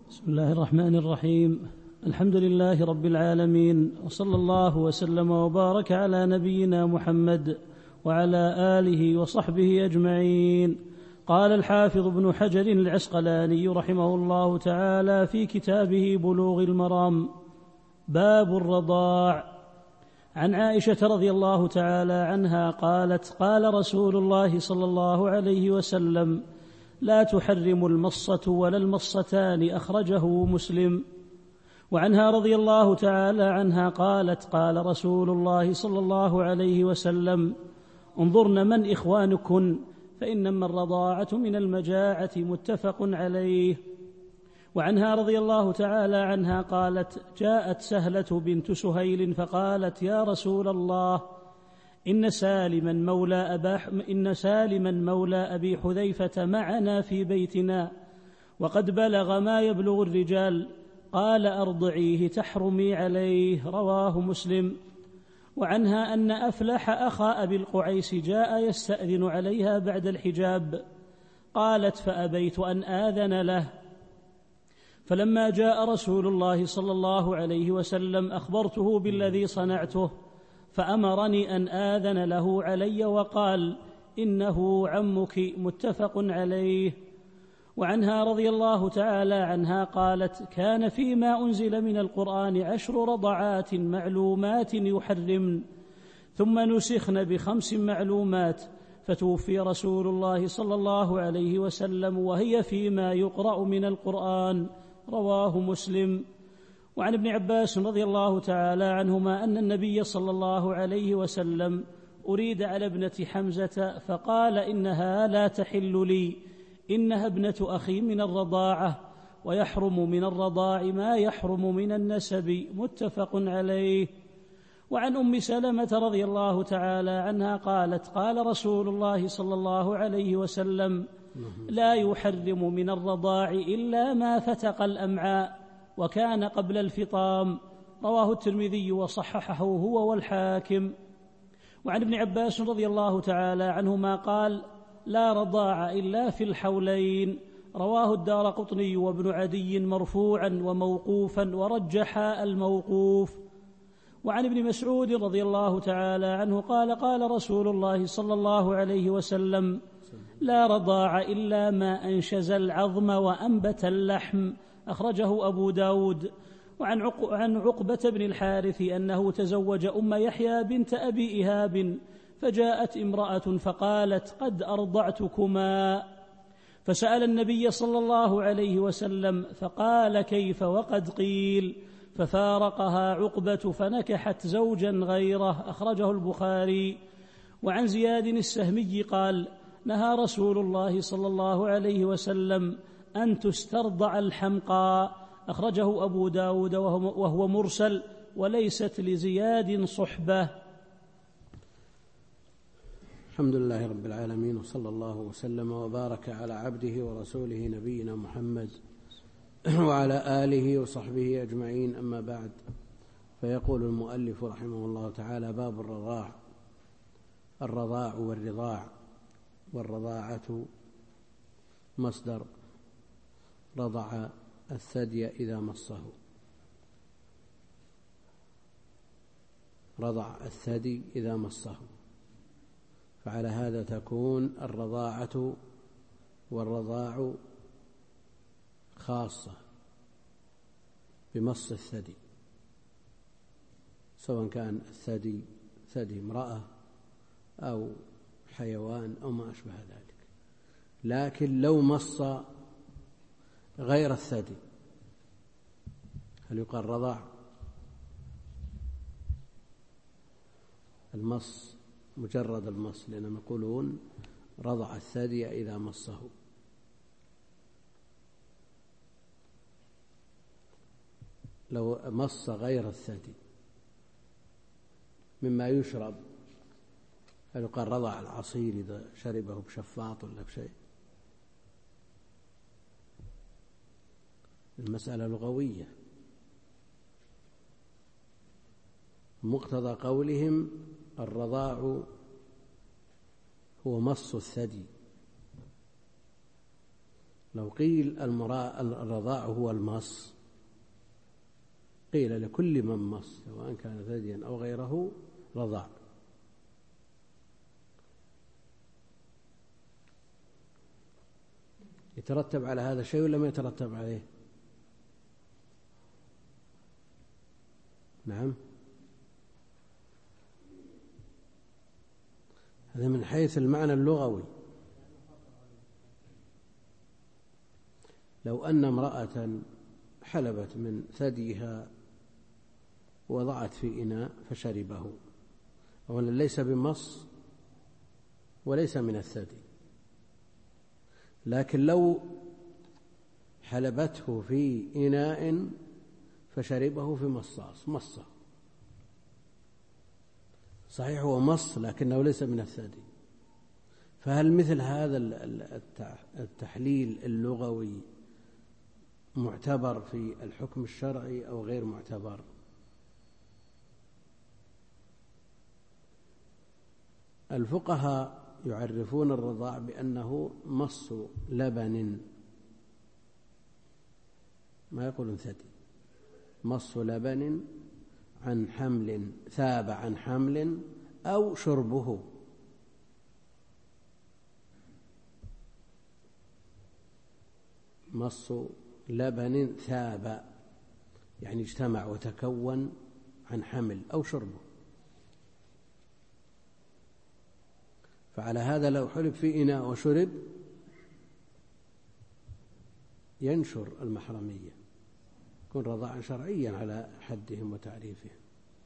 بسم الله الرحمن الرحيم. الحمد لله رب العالمين، وصلى الله وسلم وبارك على نبينا محمد وعلى آله وصحبه أجمعين. قال الحافظ ابن حجر العسقلاني رحمه الله تعالى في كتابه بلوغ المرام: باب الرضاع. عن عائشة رضي الله تعالى عنها قالت: قال رسول الله صلى الله عليه وسلم: لا تحرم المصة ولا المصتان، أخرجه مسلم. وعنها رضي الله تعالى عنها قالت: قال رسول الله صلى الله عليه وسلم: انظرن من إخوانكن، فإنما الرضاعة من المجاعة، متفق عليه. وعنها رضي الله تعالى عنها قالت: جاءت سهلة بنت سهيل فقالت: يا رسول الله، إن سالما مولى أبي حذيفة معنا في بيتنا، وقد بلغ ما يبلغ الرجال، قال: أرضعيه تحرمي عليه، رواه مسلم. وعنها أن أفلح أخا أبي القعيس جاء يستأذن عليها بعد الحجاب، قالت: فأبيت أن آذن له، فلما جاء رسول الله صلى الله عليه وسلم أخبرته بالذي صنعته، فأمرني أن آذن له علي، وقال: إنه عمك، متفق عليه. وعنها رضي الله تعالى عنها قالت: كان فيما أنزل من القرآن 10 رضعات معلومات يحرمن، ثم نسخن ب5 معلومات، فتوفي رسول الله صلى الله عليه وسلم وهي فيما يقرأ من القرآن، رواه مسلم. وعن ابن عباس رضي الله تعالى عنهما أن النبي صلى الله عليه وسلم أريد على ابنة حمزة فقال: إنها لا تحل لي، إنها ابنة أخي من الرضاعة، ويحرم من الرضاع ما يحرم من النسب، متفق عليه. وعن أم سلمة رضي الله تعالى عنها قالت: قال رسول الله صلى الله عليه وسلم: لا يحرم من الرضاع إلا ما فتق الأمعاء وكان قبل الفطام، رواه الترمذي وصححه هو والحاكم. وعن ابن عباس رضي الله تعالى عنهما قال: لا رضاع إلا في الحولين، رواه الدارقطني وابن عدي مرفوعا وموقوفا، ورجح الموقوف. وعن ابن مسعود رضي الله تعالى عنه قال: قال رسول الله صلى الله عليه وسلم: لا رضاع إلا ما أنشز العظم وأنبت اللحم، أخرجه أبو داود. وعن عقبة بن الحارث أنه تزوج أم يحيى بنت أبي إيهاب، فجاءت امرأة فقالت: قد أرضعتكما، فسأل النبي صلى الله عليه وسلم فقال: كيف وقد قيل؟ ففارقها عقبة فنكحت زوجا غيره، أخرجه البخاري. وعن زياد السهمي قال: نهى رسول الله صلى الله عليه وسلم أن تسترضع الحمقى، أخرجه أبو داود وهو مرسل، وليست لزياد صحبة. الحمد لله رب العالمين، وصلى الله وسلم وبارك على عبده ورسوله نبينا محمد وعلى آله وصحبه أجمعين، أما بعد. فيقول المؤلف رحمه الله تعالى: باب الرضاع. الرضاع والرضاع، والرضاعة مصدر رضع الثدي إذا مصه، رضع الثدي إذا مصه، فعلى هذا تكون الرضاعة والرضاع خاصة بمص الثدي، سواء كان الثدي ثدي امرأة أو حيوان أو ما أشبه ذلك. لكن لو مص غير الثدي هل يقال رضاع؟ المص مجرد المص، لأنهم يقولون رضع الثدي إذا مصه. لو مص غير الثدي مما يشرب هل يقال رضع العصير إذا شربه بشفاط ولا بشيء؟ المسألة لغوية، مقتضى قولهم الرضاع هو مص الثدي، لو قيل الرضاع هو المص، قيل لكل من مص سواء كان ثديا أو غيره رضاع. يترتب على هذا شيء ولا ما يترتب عليه؟ نعم، هذا من حيث المعنى اللغوي. لو أن امرأة حلبت من ثديها وضعت في إناء فشربه، أولا ليس بمص وليس من الثدي، لكن لو حلبته في إناء فشربه في مصة، صحيح هو مص لكنه ليس من الثدي، فهل مثل هذا التحليل اللغوي معتبر في الحكم الشرعي أو غير معتبر؟ الفقهاء يعرفون الرضاع بأنه مص لبن، ما يقولون ثدي، مص لبن عن حمل، ثاب عن حمل أو شربه. مص لبن ثاب يعني اجتمع وتكون عن حمل أو شربه. فعلى هذا لو حلب في إناء وشرب ينشر المحرمية، يكون رضاعا شرعيا على حدهم وتعريفهم.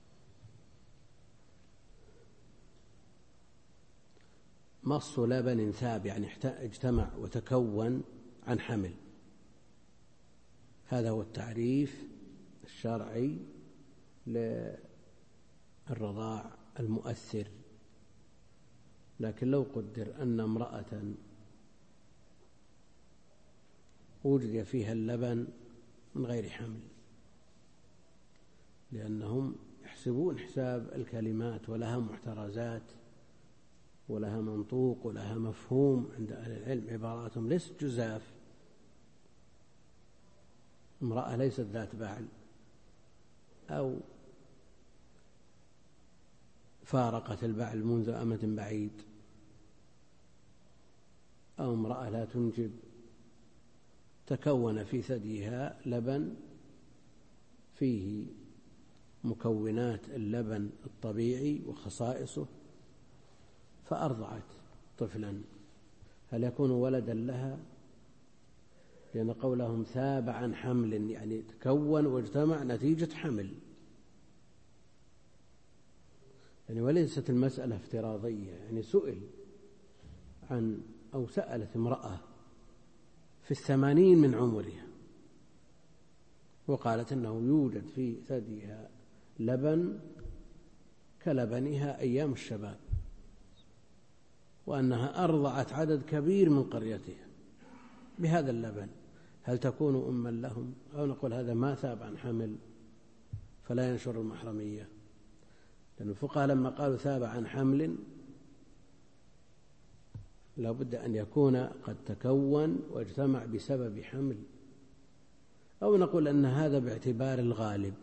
مص لبن ثاب يعني اجتمع وتكون عن حمل، هذا هو التعريف الشرعي للرضاع المؤثر. لكن لو قدر أن امرأة وجد فيها اللبن من غير حمل، لأنهم يحسبون حساب الكلمات ولها محترزات ولها منطوق ولها مفهوم عند أهل العلم، عباراتهم ليست جزاف. امرأة ليست ذات بعل أو فارقت البعل منذ أمد بعيد، أو امرأة لا تنجب تكون في ثديها لبن فيه مكونات اللبن الطبيعي وخصائصه فأرضعت طفلا، هل يكون ولدا لها؟ لأن قولهم ثاب عن حمل يعني تكون واجتمع نتيجة حمل، يعني وليست المسألة افتراضية. يعني سئل عن أو سألت امرأة في 80 من عمرها وقالت أنه يوجد في ثديها لبن كلبنها أيام الشباب، وأنها أرضعت عدد كبير من قريتها بهذا اللبن، هل تكون أما لهم؟ أو نقول هذا ما ثاب عن حمل فلا ينشر المحرمية؟ لأن الفقهاء لما قالوا ثاب عن حمل لا بد أن يكون قد تكون واجتمع بسبب حمل، أو نقول أن هذا باعتبار الغالب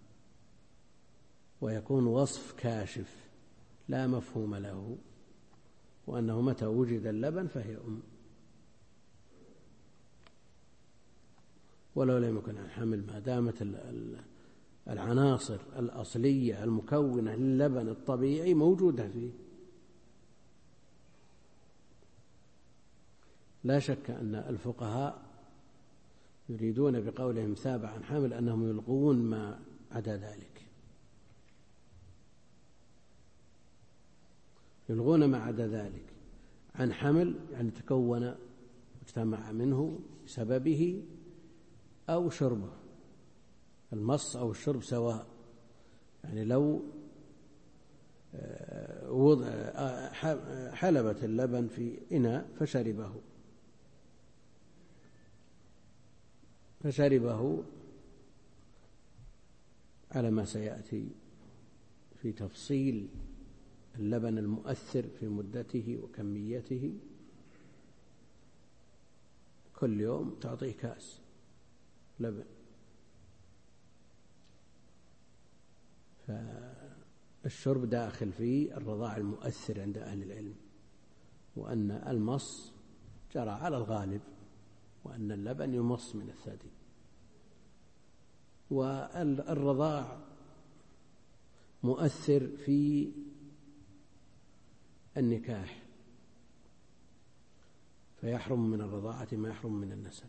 ويكون وصف كاشف لا مفهوم له، وأنه متى وجد اللبن فهي ولو لم يكن عن حمل ما دامت العناصر الأصلية المكونة للبن الطبيعي موجودة فيه. لا شك أن الفقهاء يريدون بقولهم ثاب عن حمل أنهم يلغون ما عدا ذلك، يلغون ما عدا ذلك. عن حمل يعني تكون واجتمع منه بسببه أو شربه، المص أو الشرب سواء، يعني لو حلبت اللبن في إناء فشربه على ما سيأتي في تفصيل اللبن المؤثر في مدته وكميته، كل يوم تعطيه كأس لبن. فالشرب داخل في الرضاع المؤثر عند أهل العلم، وأن المص جرى على الغالب، وأن اللبن يمص من الثدي. والرضاع مؤثر في النكاح، فيحرم من الرضاعة ما يحرم من النسب.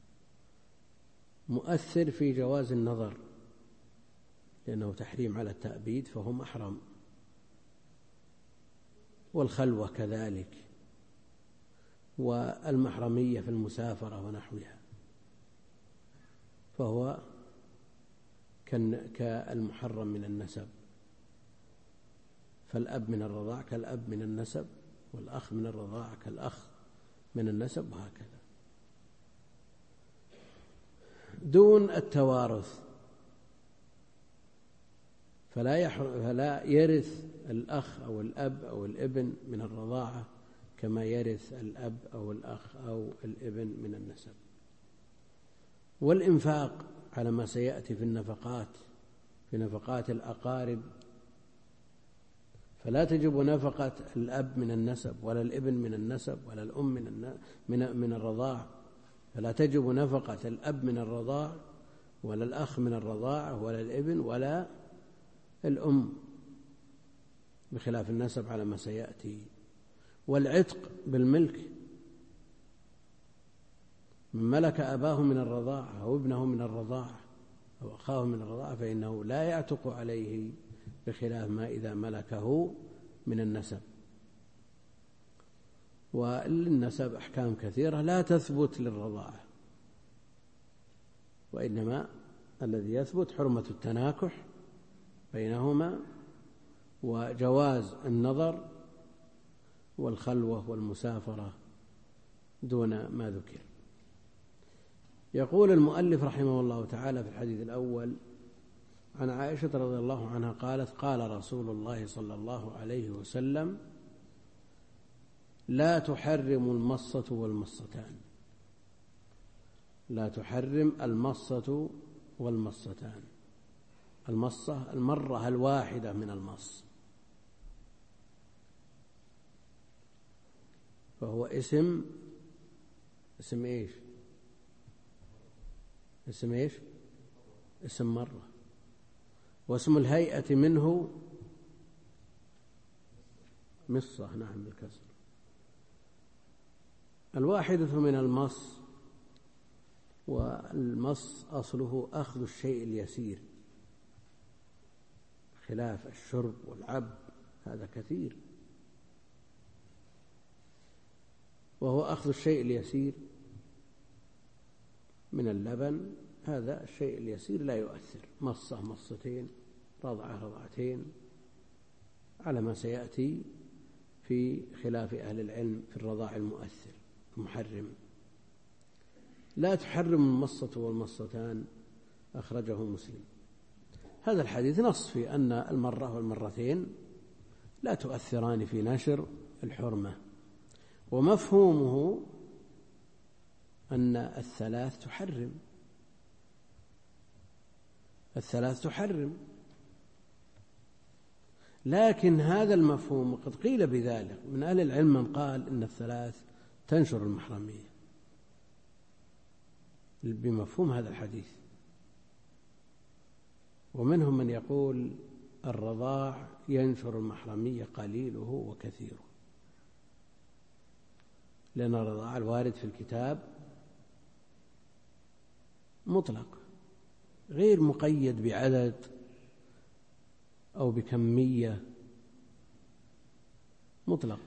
مؤثر في جواز النظر، لأنه تحريم على التأبيد فهو محرم، والخلوة كذلك، والمحرمية في المسافرة ونحوها، فهو كالمحرم من النسب. فالأب من الرضاع كالأب من النسب، والأخ من الرضاع كالأخ من النسب، وهكذا. دون التوارث، فلا يرث الأخ أو الأب أو الابن من الرضاعة كما يرث الأب أو الأخ أو الابن من النسب. والإنفاق على ما سيأتي في النفقات، في نفقات الأقارب، فلا تجب نفقة الأب من النسب ولا الابن من النسب ولا الأم من الرضاع، فلا تجب نفقة الأب من الرضاع ولا الأخ من الرضاعة ولا الابن ولا الأم، بخلاف النسب على ما سيأتي. والعتق بالملك، من ملك أباه من الرضاعة أو ابنه من الرضاعة أو أخاه من الرضاعة فإنه لا يعتق عليه، بخلاف ما إذا ملكه من النسب. وللنسب أحكام كثيرة لا تثبت للرضاعة، وإنما الذي يثبت حرمة التناكح بينهما، وجواز النظر، والخلوة والمسافرة دون ما ذكر. يقول المؤلف رحمه الله تعالى في الحديث الأول عن عائشة رضي الله عنها قالت: قال رسول الله صلى الله عليه وسلم: لا تحرم المصة والمصتان. لا تحرم المصة والمصتان. المصة المرة الواحدة من المص، فهو اسم ايش؟ اسم مرة. واسم الهيئة منه مصة، نعم بالكسر. الواحدة من المص، والمص أصله أخذ الشيء اليسير، خلاف الشرب والعب هذا كثير، وهو أخذ الشيء اليسير من اللبن. هذا الشيء اليسير لا يؤثر، مصة مصتين، رضعة رضعتين، على ما سيأتي في خلاف أهل العلم في الرضاع المؤثر المحرم. لا تحرم المصة والمصتان، أخرجه مسلم. هذا الحديث نص في أن المرة والمرتين لا تؤثران في نشر الحرمة، ومفهومه أن الثلاث تحرم. لكن هذا المفهوم قد قيل بذلك من أهل العلم، من قال إن الثلاث تنشر المحرمية بمفهوم هذا الحديث، ومنهم من يقول الرضاع ينشر المحرمية قليله وكثيره، لأن الرضاع الوارد في الكتاب مطلق غير مقيد بعدد أو بكمية، مطلق،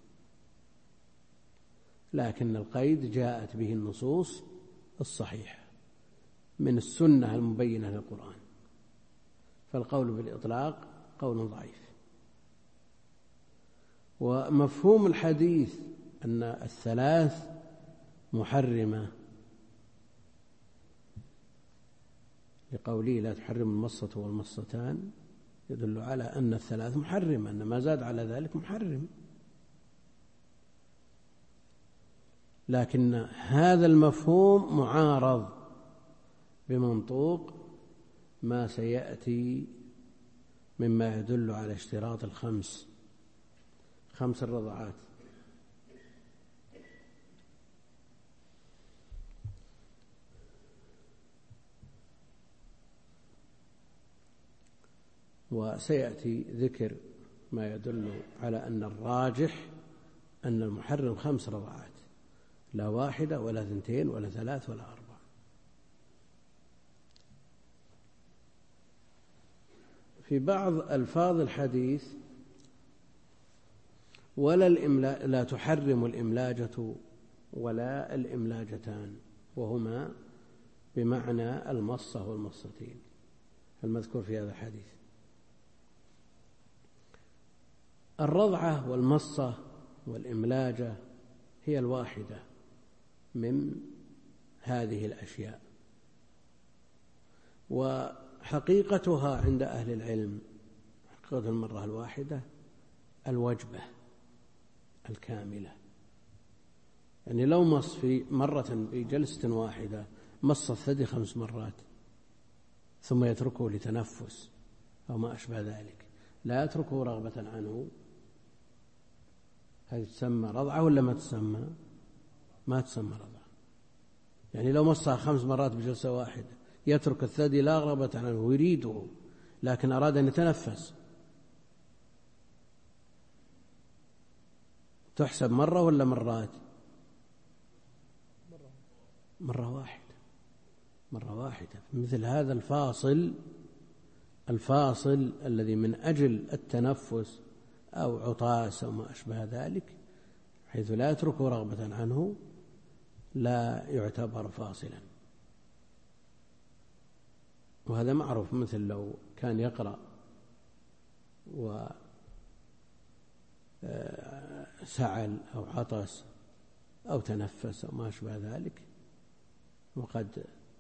لكن القيد جاءت به النصوص الصحيحة من السنة المبينة للقرآن، فالقول بالإطلاق قول ضعيف. ومفهوم الحديث أن الثلاث محرمة لقوله لا تحرم المصة والمصتان يدل على أن الثلاث محرمة، أن ما زاد على ذلك محرم. لكن هذا المفهوم معارض بمنطوق ما سيأتي مما يدل على اشتراط خمس الرضعات. وسيأتي ذكر ما يدل على أن الراجح أن المحرم 5 رضعات، لا 1 ولا 2 ولا 3 ولا 4. في بعض ألفاظ الحديث لا تحرم الإملاجة ولا الإملاجتان، وهما بمعنى المصة والمصتين المذكور في هذا الحديث. الرضعة والمصة والإملاجة هي الواحدة من هذه الأشياء، وحقيقتها عند أهل العلم حقيقة المرة الواحدة الوجبة الكاملة. يعني لو مص في مرة في جلسة واحدة مص الثدي 5 مرات ثم يتركه لتنفس أو ما أشبه ذلك، لا يتركه رغبة عنه، هذه تسمى رضعة ولا ما تسمى؟ ما تسمى رضعة. يعني لو مصها 5 مرات بجلسة واحدة يترك الثدي لا رغبة عنه ويريده، لكن أراد أن يتنفس، تحسب مرة ولا مرات؟ مرة واحدة. مثل هذا الفاصل الذي من أجل التنفس أو عطاس أو ما أشبه ذلك، حيث لا يتركه رغبة عنه، لا يعتبر فاصلا. وهذا معروف، مثل لو كان يقرأ وسعل أو عطس أو تنفس أو ما أشبه ذلك، وقد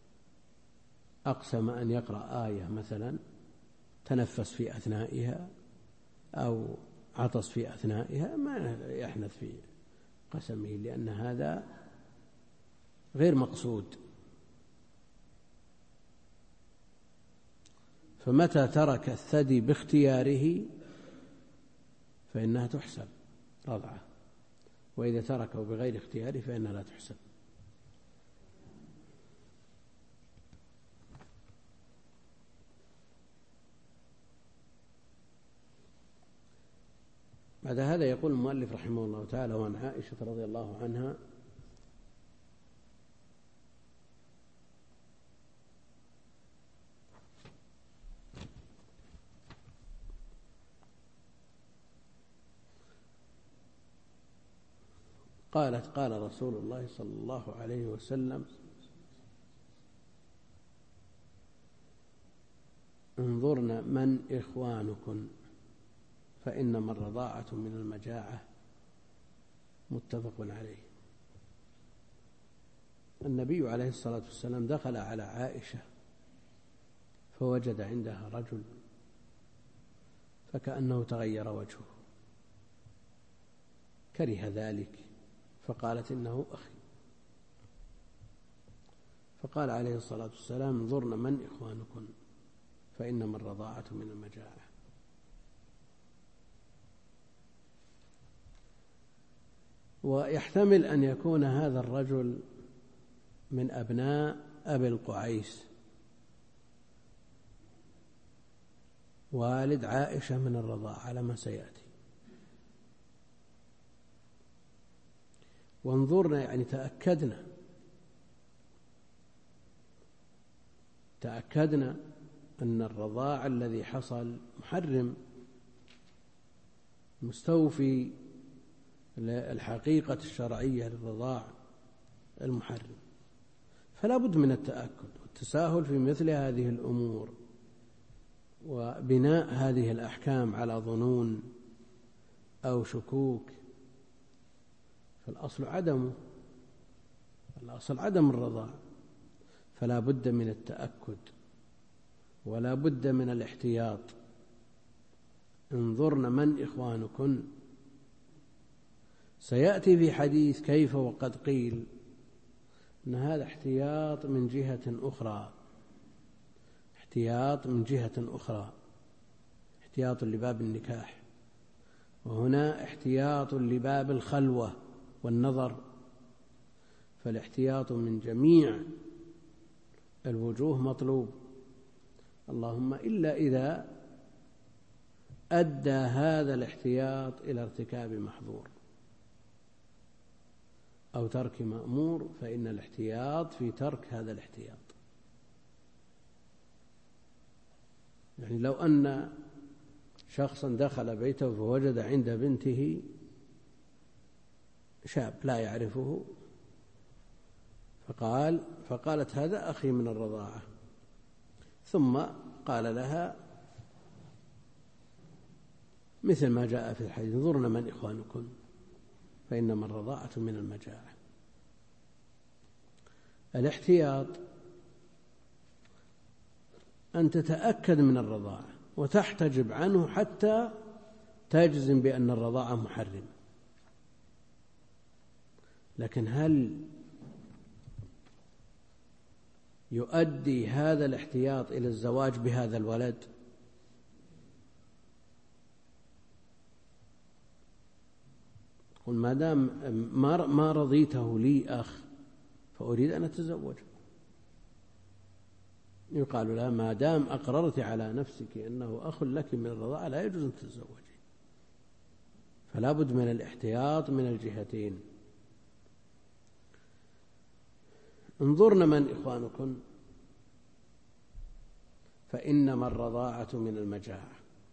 أقسم أن يقرأ آية مثلا، تنفس في أثنائها أو عطس في أثنائها، ما يحنث في قسمه، لأن هذا غير مقصود. فمتى ترك الثدي باختياره فإنها تحسب رضعة، وإذا تركه بغير اختياره فإنها لا تحسب. بعد هذا يقول المؤلف رحمه الله تعالى: وعن عائشة رضي الله عنها قالت: قال رسول الله صلى الله عليه وسلم: انظرن من إخوانكن فإنما الرضاعة من المجاعة. متفق عليه. النبي عليه الصلاة والسلام دخل على عائشة فوجد عندها رجل فكأنه تغير وجهه، كره ذلك، فقالت: إنه أخي. فقال عليه الصلاة والسلام: انظرن من إخوانكن فإنما الرضاعة من المجاعة. ويحتمل أن يكون هذا الرجل من أبناء أبي القعيس والد عائشة من الرضاعة على ما سيأتي. وانظرنا يعني تأكدنا أن الرضاع الذي حصل محرم مستوفي الحقيقة الشرعية للرضاع المحرم، فلا بد من التأكد والتساهل في مثل هذه الأمور، وبناء هذه الأحكام على ظنون أو شكوك. فالأصل عدم الرضاع، فلا بد من التأكد ولا بد من الاحتياط. انظرن من إخوانكن سيأتي في حديث كيف وقد قيل أن هذا احتياط من جهة أخرى، احتياط من جهة أخرى، احتياط لباب النكاح، وهنا احتياط لباب الخلوة والنظر، فالاحتياط من جميع الوجوه مطلوب، اللهم إلا إذا أدى هذا الاحتياط إلى ارتكاب محظور أو ترك مأمور، فإن الاحتياط في ترك هذا الاحتياط. يعني لو أن شخصا دخل بيته فوجد عند بنته شاب لا يعرفه، فقالت هذا أخي من الرضاعة، ثم قال لها مثل ما جاء في الحديث: انظرن من إخوانكم فإنما الرضاعة من المجاعة. الاحتياط أن تتأكد من الرضاعة وتحتجب عنه حتى تجزم بأن الرضاعة محرمة، لكن هل يؤدي هذا الاحتياط إلى الزواج بهذا الولد؟ قل ما دام ما رضيته لي أخ فأريد أن أتزوج، يقال لها ما دام أقررت على نفسك أنه أخ لك من الرضاعة لا يجوز أن تتزوجي. فلا بد من الاحتياط من الجهتين. انظرن من إخوانكم فإنما الرضاعة من المجاعة.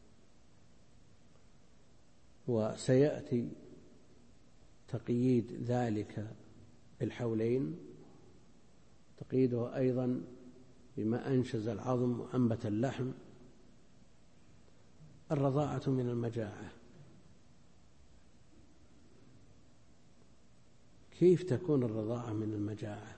وسيأتي تقييد ذلك بالحولين، تقييده أيضا بما أنشز العظم وأنبت اللحم. الرضاعة من المجاعة، كيف تكون الرضاعة من المجاعة؟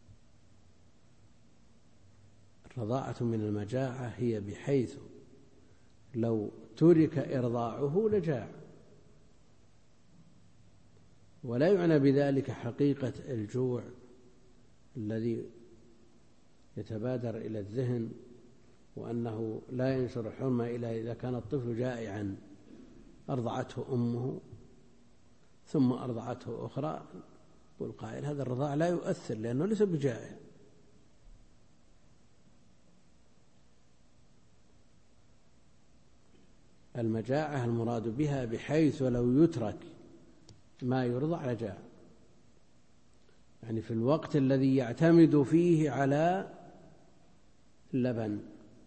الرضاعة من المجاعة هي بحيث لو ترك إرضاعه لجاع، ولا يعنى بذلك حقيقة الجوع الذي يتبادر إلى الذهن، وأنه لا ينشر الحرمة إلا إذا كان الطفل جائعا أرضعته أمه ثم أرضعته أخرى. والقائل هذا الرضاع لا يؤثر لأنه ليس بجائع. المجاعة المراد بها بحيث لو يترك ما يرضع لجاع، يعني في الوقت الذي يعتمد فيه على اللبن،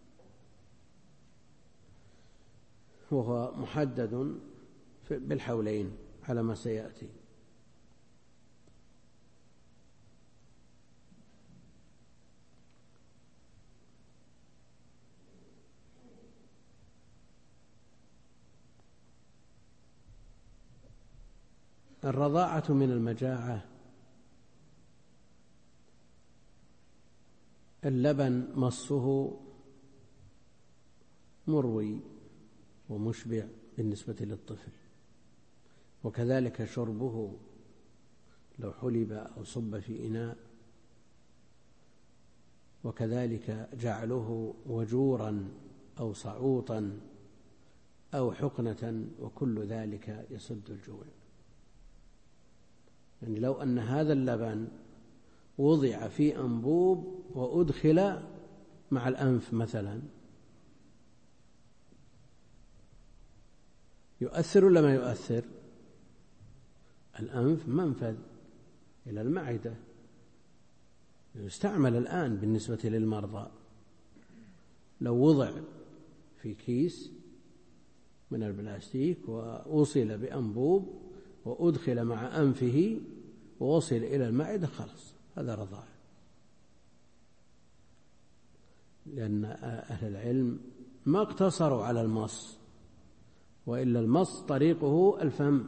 وهو محدد بالحولين على ما سيأتي. الرضاعة من المجاعة اللبن مصه مروي ومشبع بالنسبة للطفل، وكذلك شربه لو حلب أو صب في إناء، وكذلك جعله وجورا أو صعوطا أو حقنة، وكل ذلك يسد الجوع. يعني لو أن هذا اللبن وضع في أنبوب وأدخل مع الأنف مثلا، يؤثر ولا ما يؤثر؟ الأنف منفذ إلى المعدة، يستعمل الآن بالنسبة للمرضى. لو وضع في كيس من البلاستيك ووصل بأنبوب وأدخل مع أنفه ووصل إلى المعدة، خلاص هذا رضاع. لأن أهل العلم ما اقتصروا على المص، وإلا المص طريقه الفم.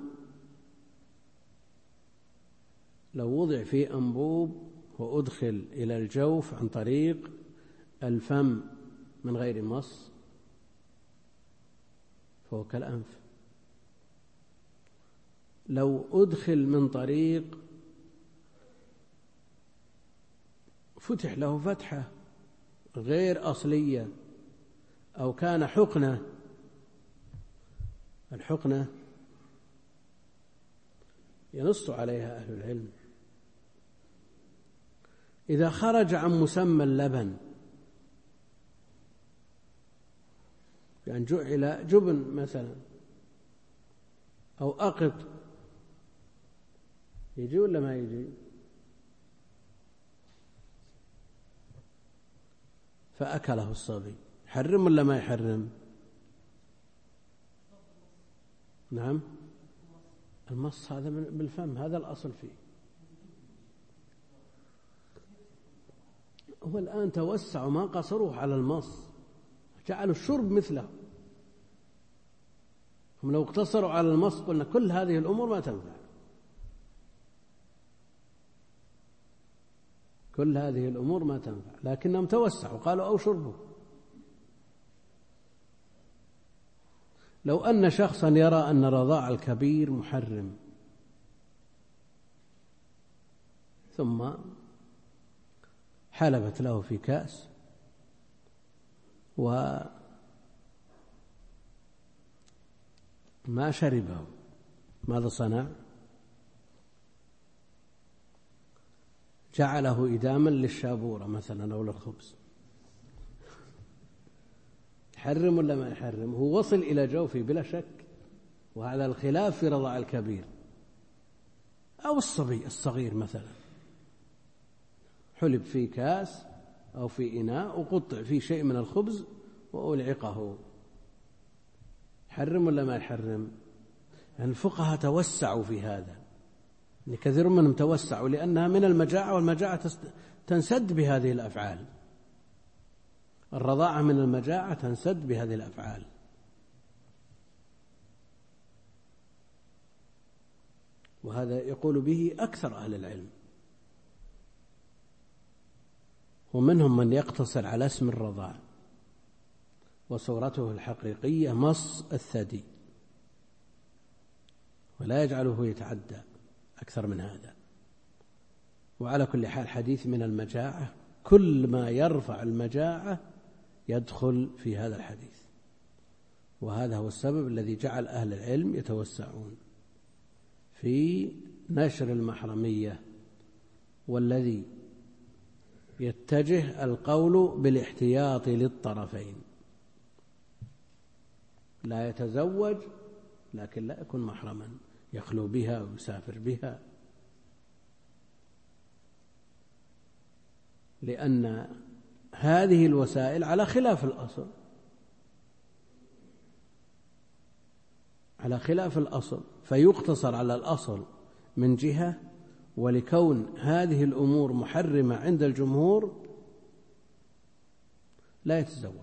لو وضع في أنبوب وأدخل إلى الجوف عن طريق الفم من غير مص فهو كالأنف. لو أدخل من طريق فتح له فتحة غير أصلية أو كان حقنة، الحقنة ينص عليها أهل العلم إذا خرج عن مسمى اللبن، يعني جعل جبن مثلا أو أقط، يجي ولا ما يجي؟ فأكله الصبي، يحرم ولا ما يحرم؟ نعم، المص هذا بالفم، هذا الأصل فيه. هو الآن توسعوا ما قصروه على المص، جعلوا الشرب مثله. هم لو اقتصروا على المص قلنا كل هذه الأمور ما تنفع، كل هذه الأمور ما تنفع، لكنهم توسعوا قالوا أو شربه. لو أن شخصا يرى أن رضاع الكبير محرم ثم حلبت له في كأس وما شربه، ماذا صنع؟ جعله إداما للشابورة مثلا أو للخبز، يحرم ولا ما يحرم؟ هو وصل إلى جوفه بلا شك، وهذا الخلاف في رضاع الكبير. أو الصبي الصغير مثلا حلب في كاس أو في إناء وقطع فيه شيء من الخبز وألعقه، يحرم ولا ما يحرم؟ يعني الفقهاء توسعوا في هذا، كثير منهم توسعوا لأنها من المجاعة، والمجاعة تنسد بهذه الأفعال، الرضاعة من المجاعة تنسد بهذه الأفعال. وهذا يقول به أكثر أهل العلم، ومنهم من يقتصر على اسم الرضاع وصورته الحقيقية مص الثدي، ولا يجعله يتعدى أكثر من هذا. وعلى كل حال حديث من المجاعة، كل ما يرفع المجاعة يدخل في هذا الحديث، وهذا هو السبب الذي جعل أهل العلم يتوسعون في نشر المحرمية، والذي يتجه القول بالاحتياط للطرفين، لا يتزوج لكن لا يكون محرما، يخلو بها ويسافر بها، لأن هذه الوسائل على خلاف الأصل، على خلاف الأصل، فيقتصر على الأصل من جهة، ولكون هذه الأمور محرمة عند الجمهور لا يتزوج،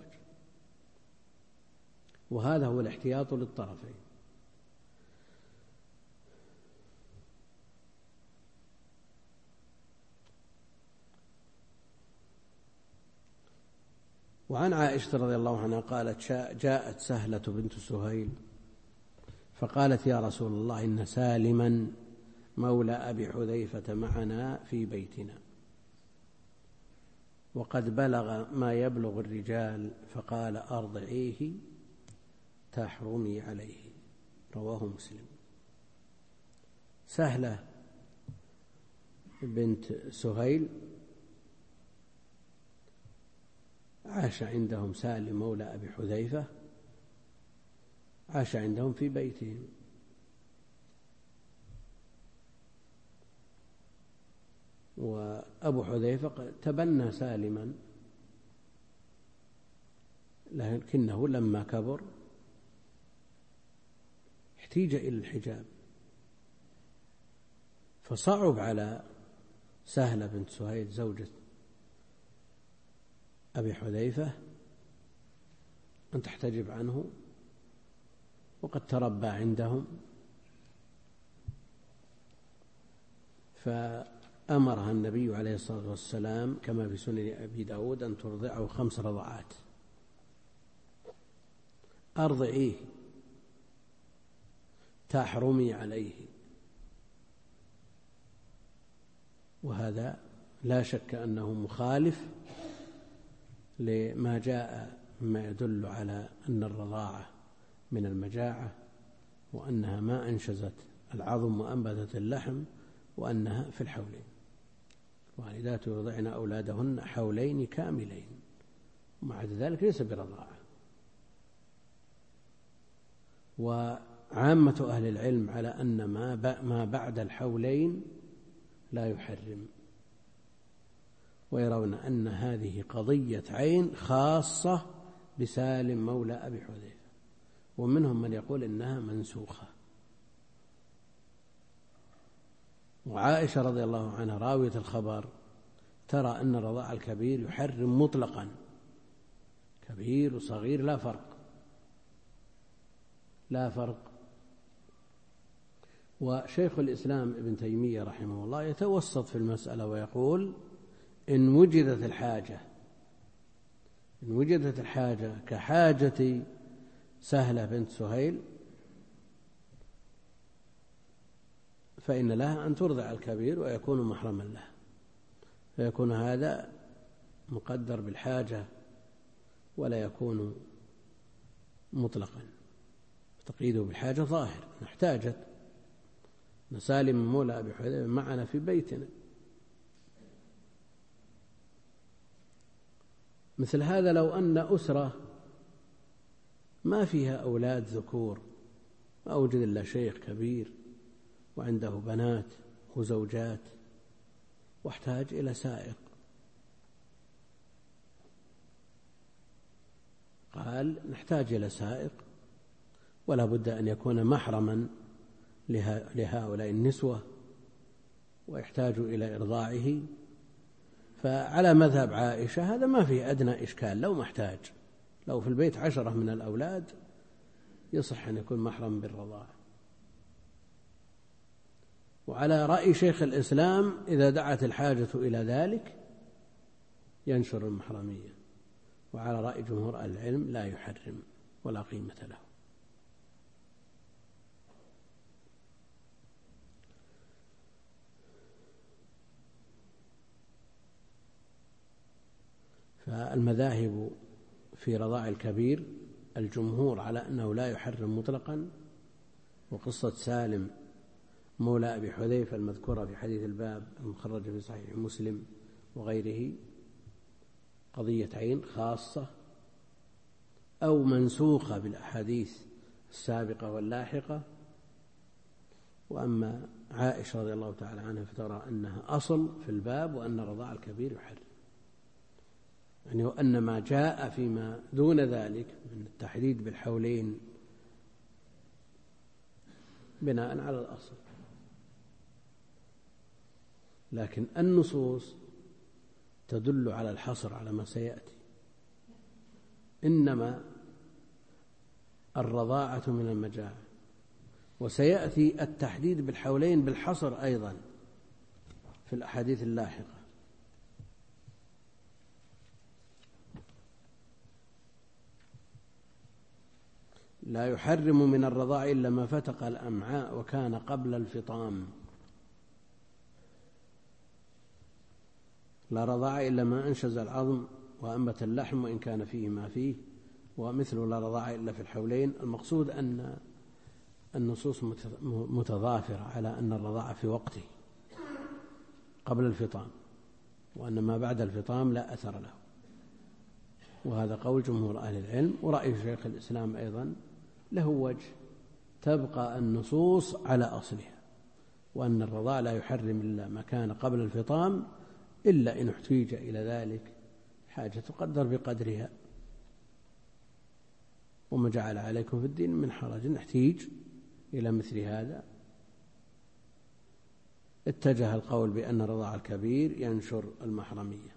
وهذا هو الاحتياط للطرفين. وعن عائشة رضي الله عنها قالت: جاءت سهلة بنت سهيل فقالت: يا رسول الله، إن سالما مولى أبي حذيفة معنا في بيتنا، وقد بلغ ما يبلغ الرجال، فقال: أرضعيه تحرمي عليه. رواه مسلم. سهلة بنت سهيل عاش عندهم سالم مولى أبي حذيفة، عاش عندهم في بيتهم، وأبو حذيفة تبنى سالما، لكنه لما كبر احتيج إلى الحجاب، فصعب على سهلة بنت سهيل زوجة أبي حذيفة أن تحتجب عنه، وقد تربى عندهم، فأمرها النبي عليه الصلاة والسلام كما في سنن أبي داود أن ترضعه 5 رضعات. أرضعيه تحرمي عليه، وهذا لا شك أنه مخالف لما جاء مما يدل على أن الرضاعة من المجاعة، وأنها ما أنشزت العظم وأنبتت اللحم، وأنها في الحولين. والدات يرضعن أولادهن حولين كاملين، ومع ذلك ليس برضاعة. وعامة أهل العلم على أن ما بعد الحولين لا يحرم، ويرون أن هذه قضية عين خاصة بسالم مولى أبي حذيفة، ومنهم من يقول إنها منسوخة. وعائشة رضي الله عنها راوية الخبر ترى أن الرضاع الكبير يحرم مطلقا، كبير وصغير لا فرق. وشيخ الإسلام ابن تيمية رحمه الله يتوسط في المسألة ويقول إن وجدت الحاجة كحاجة سهلة بنت سهيل فإن لها أن ترضع الكبير ويكون محرما لها، فيكون هذا مقدر بالحاجة ولا يكون مطلقا. تقييده بالحاجة ظاهر، احتاجت نسالم مولى أبي حذيفة معنا في بيتنا. مثل هذا لو أن أسرة ما فيها أولاد ذكور، ما أوجد إلا شيخ كبير وعنده بنات وزوجات واحتاج إلى سائق، قال نحتاج إلى سائق ولا بد أن يكون محرما لهؤلاء النسوة ويحتاج إلى إرضاعه. فعلى مذهب عائشة هذا ما فيه أدنى إشكال، لو محتاج، لو في البيت 10 من الأولاد يصح أن يكون محرم بالرضاعة. وعلى رأي شيخ الإسلام إذا دعت الحاجة إلى ذلك ينشر المحرمية، وعلى رأي جمهور العلم لا يحرم ولا قيمة له. فالمذاهب في رضاع الكبير الجمهور على أنه لا يحرم مطلقا، وقصة سالم مولى أبي حذيفة المذكورة في حديث الباب المخرج في صحيح مسلم وغيره قضية عين خاصة أو منسوخة بالأحاديث السابقة واللاحقة. وأما عائشة رضي الله تعالى عنها فترى أنها أصل في الباب وأن رضاع الكبير يحرم، يعني وأن ما جاء فيما دون ذلك من التحديد بالحولين بناء على الأصل. لكن النصوص تدل على الحصر على ما سيأتي، إنما الرضاعة من المجاعة، وسيأتي التحديد بالحولين بالحصر أيضا في الأحاديث اللاحقة. لا يحرم من الرضاع إلا ما فتق الأمعاء وكان قبل الفطام. لا رضاع إلا ما أنشز العظم وأنبت اللحم وإن كان فيه ما فيه، ومثل لا رضاع إلا في الحولين. المقصود أن النصوص متضافرة على أن الرضاعة في وقته قبل الفطام، وأن ما بعد الفطام لا أثر له، وهذا قول جمهور أهل العلم. ورأي شيخ الإسلام أيضا له وجه، تبقى النصوص على أصلها، وأن الرضاع لا يحرم إلا ما كان قبل الفطام إلا إن احتيج إلى ذلك حاجة تقدر بقدرها، وما جعل عليكم في الدين من حرج. نحتيج إلى مثل هذا اتجه القول بأن الرضاع الكبير ينشر المحرمية.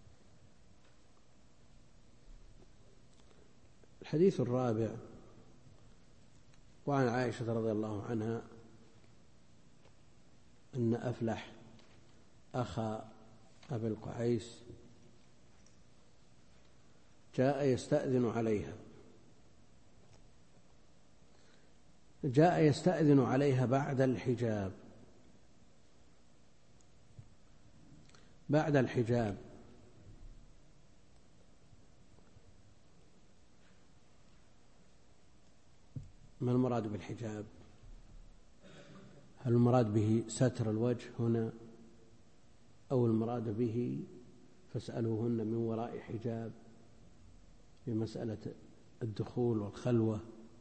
الحديث الرابع: وعن عائشة رضي الله عنها أن أفلح أخا أبي القعيس جاء يستأذن عليها بعد الحجاب، بعد الحجاب ما المراد بالحجاب؟ هل المراد به ستر الوجه هنا، أو المراد به فاسألوهن من وراء حجاب في مسألة الدخول والخلوة؟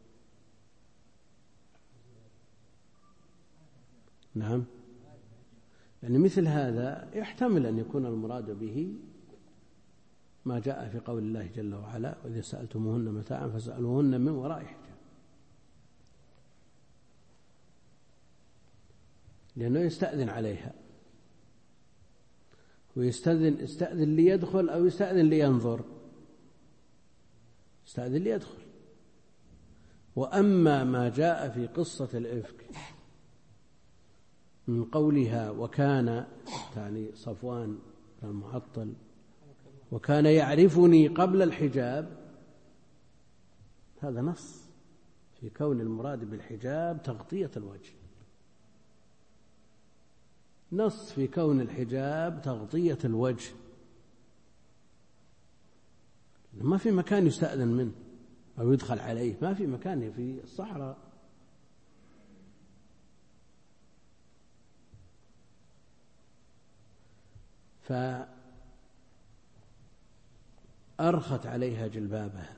نعم، يعني مثل هذا يحتمل أن يكون المراد به ما جاء في قول الله جل وعلا: وإذا سألتموهن متاعا فاسألوهن من وراء حجاب، لأنه يستأذن عليها، ويستأذن ليدخل أو يستأذن لينظر؟ يستأذن ليدخل. وأما ما جاء في قصة الإفك من قولها وكان، يعني صفوان المعطل، وكان يعرفني قبل الحجاب، هذا نص في كون المراد بالحجاب تغطية الوجه، نص في كون الحجاب تغطية الوجه، ما في مكان يستأذن منه أو يدخل عليه، ما في مكان في الصحراء. فأرخت عليها جلبابها،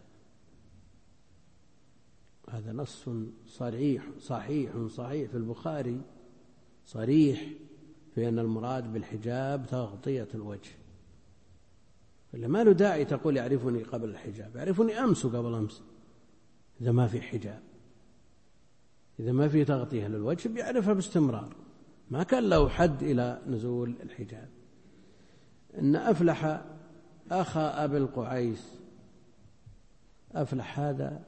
هذا نص صريح صحيح في البخاري، صريح في أن المراد بالحجاب تغطية الوجه، فلا ما له داعي تقول يعرفني قبل الحجاب، يعرفني أمس وقبل أمس. إذا ما في حجاب، إذا ما في تغطية للوجه بيعرفها باستمرار، ما كان له حد إلى نزول الحجاب. إن أفلح أخا أبي القعيس، أفلح هذا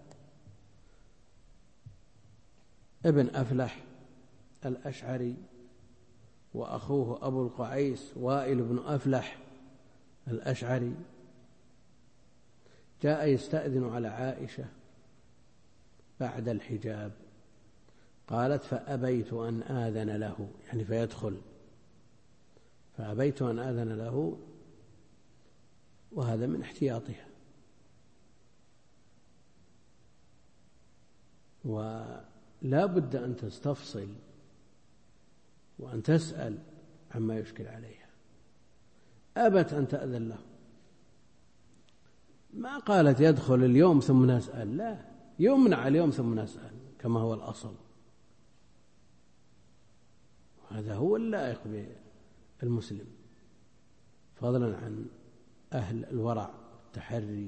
ابن أفلح الأشعري، وأخوه أبو القعيس وائل بن أفلح الأشعري، جاء يستأذن على عائشة بعد الحجاب، قالت: فأبيت أن آذن له، يعني فيدخل، فأبيت أن آذن له، وهذا من احتياطها. ولا بد أن تستفصل وأن تسأل عما يشكل عليها. أبت أن تأذن له، ما قالت يدخل اليوم ثم نسأل، لا، يمنع اليوم ثم نسأل كما هو الأصل. هذا هو اللائق بالمسلم، فضلا عن أهل الورع التحري.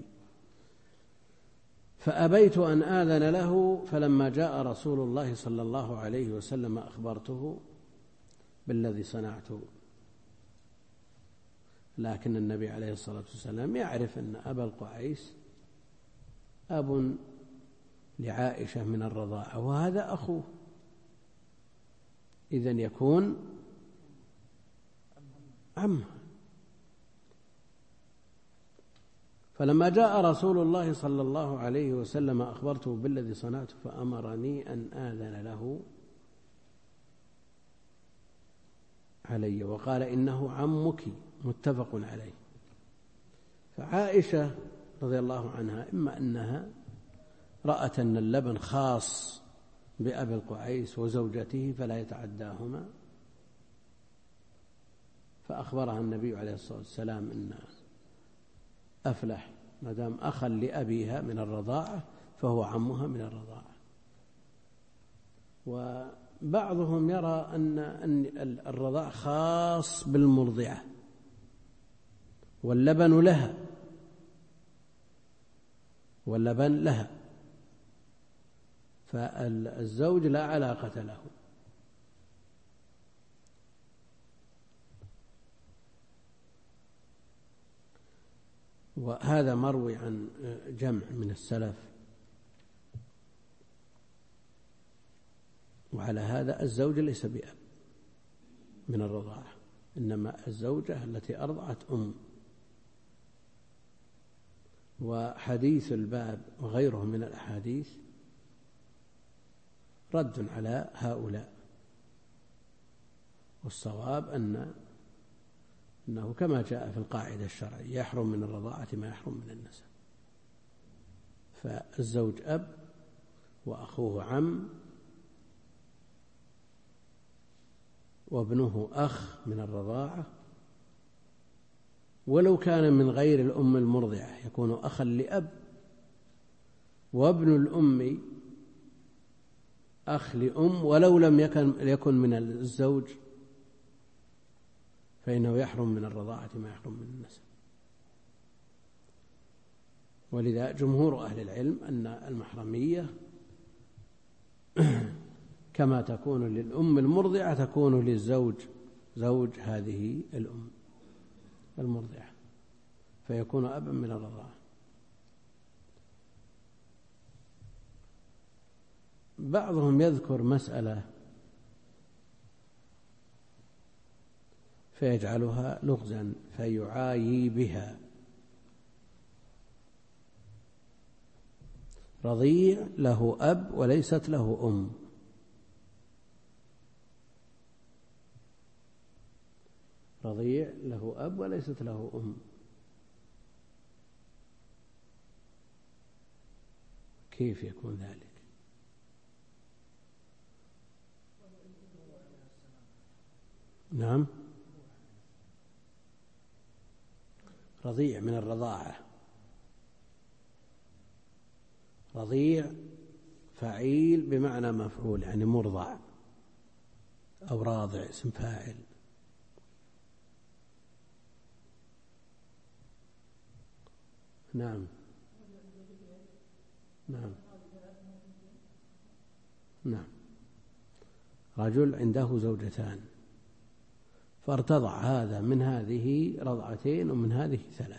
فأبيت أن آذن له، فلما جاء رسول الله صلى الله عليه وسلم أخبرته بالذي صنعت. لكن النبي عليه الصلاة والسلام يعرف أن أبا القعيس أب لعائشة من الرضاعة، وهذا أخوه، إذن يكون عمه. فلما جاء رسول الله صلى الله عليه وسلم أخبرته بالذي صنعت، فأمرني أن آذن له علي، وقال: إنه عمك، متفق عليه. فعائشة رضي الله عنها إما أنها رأت أن اللبن خاص بأبي القعيس وزوجته فلا يتعداهما، فأخبرها النبي عليه الصلاة والسلام أن أفلح ما دام أخا لأبيها من الرضاعة فهو عمها من الرضاعة. وبعضهم يرى أن الرضاع خاص بالمرضعة واللبن لها، واللبن لها، فالزوج لا علاقة له. وهذا مروي عن جمع من السلف. وعلى هذا الزوج ليس بأب من الرضاعة، إنما الزوجة التي أرضعت أم. وحديث الباب وغيره من الأحاديث رد على هؤلاء، والصواب أن أنه كما جاء في القاعدة الشرعية يحرم من الرضاعة ما يحرم من النسب. فالزوج أب وأخوه عم وابنه أخ من الرضاعة، ولو كان من غير الأم المرضعة يكون أخا لأب، وابن الأم أخ لأم ولو لم يكن من الزوج، فإنه يحرم من الرضاعة ما يحرم من النسب. ولذا جمهور أهل العلم أن المحرمية كما تكون للأم المرضعة تكون للزوج زوج هذه الأم المرضعة، فيكون أبا من الرضاعة. بعضهم يذكر مسألة فيجعلها لغزا فيعايي بها: رضيع له أب وليست له أم. رضيع له أب وليست له أم، كيف يكون ذلك؟ نعم، رضيع من الرضاعة. رضيع فعيل بمعنى مفعول، يعني مرضع أو راضع اسم فاعل. نعم نعم نعم. رجل عنده زوجتان فارتضع هذا من هذه رضعتين ومن هذه 3،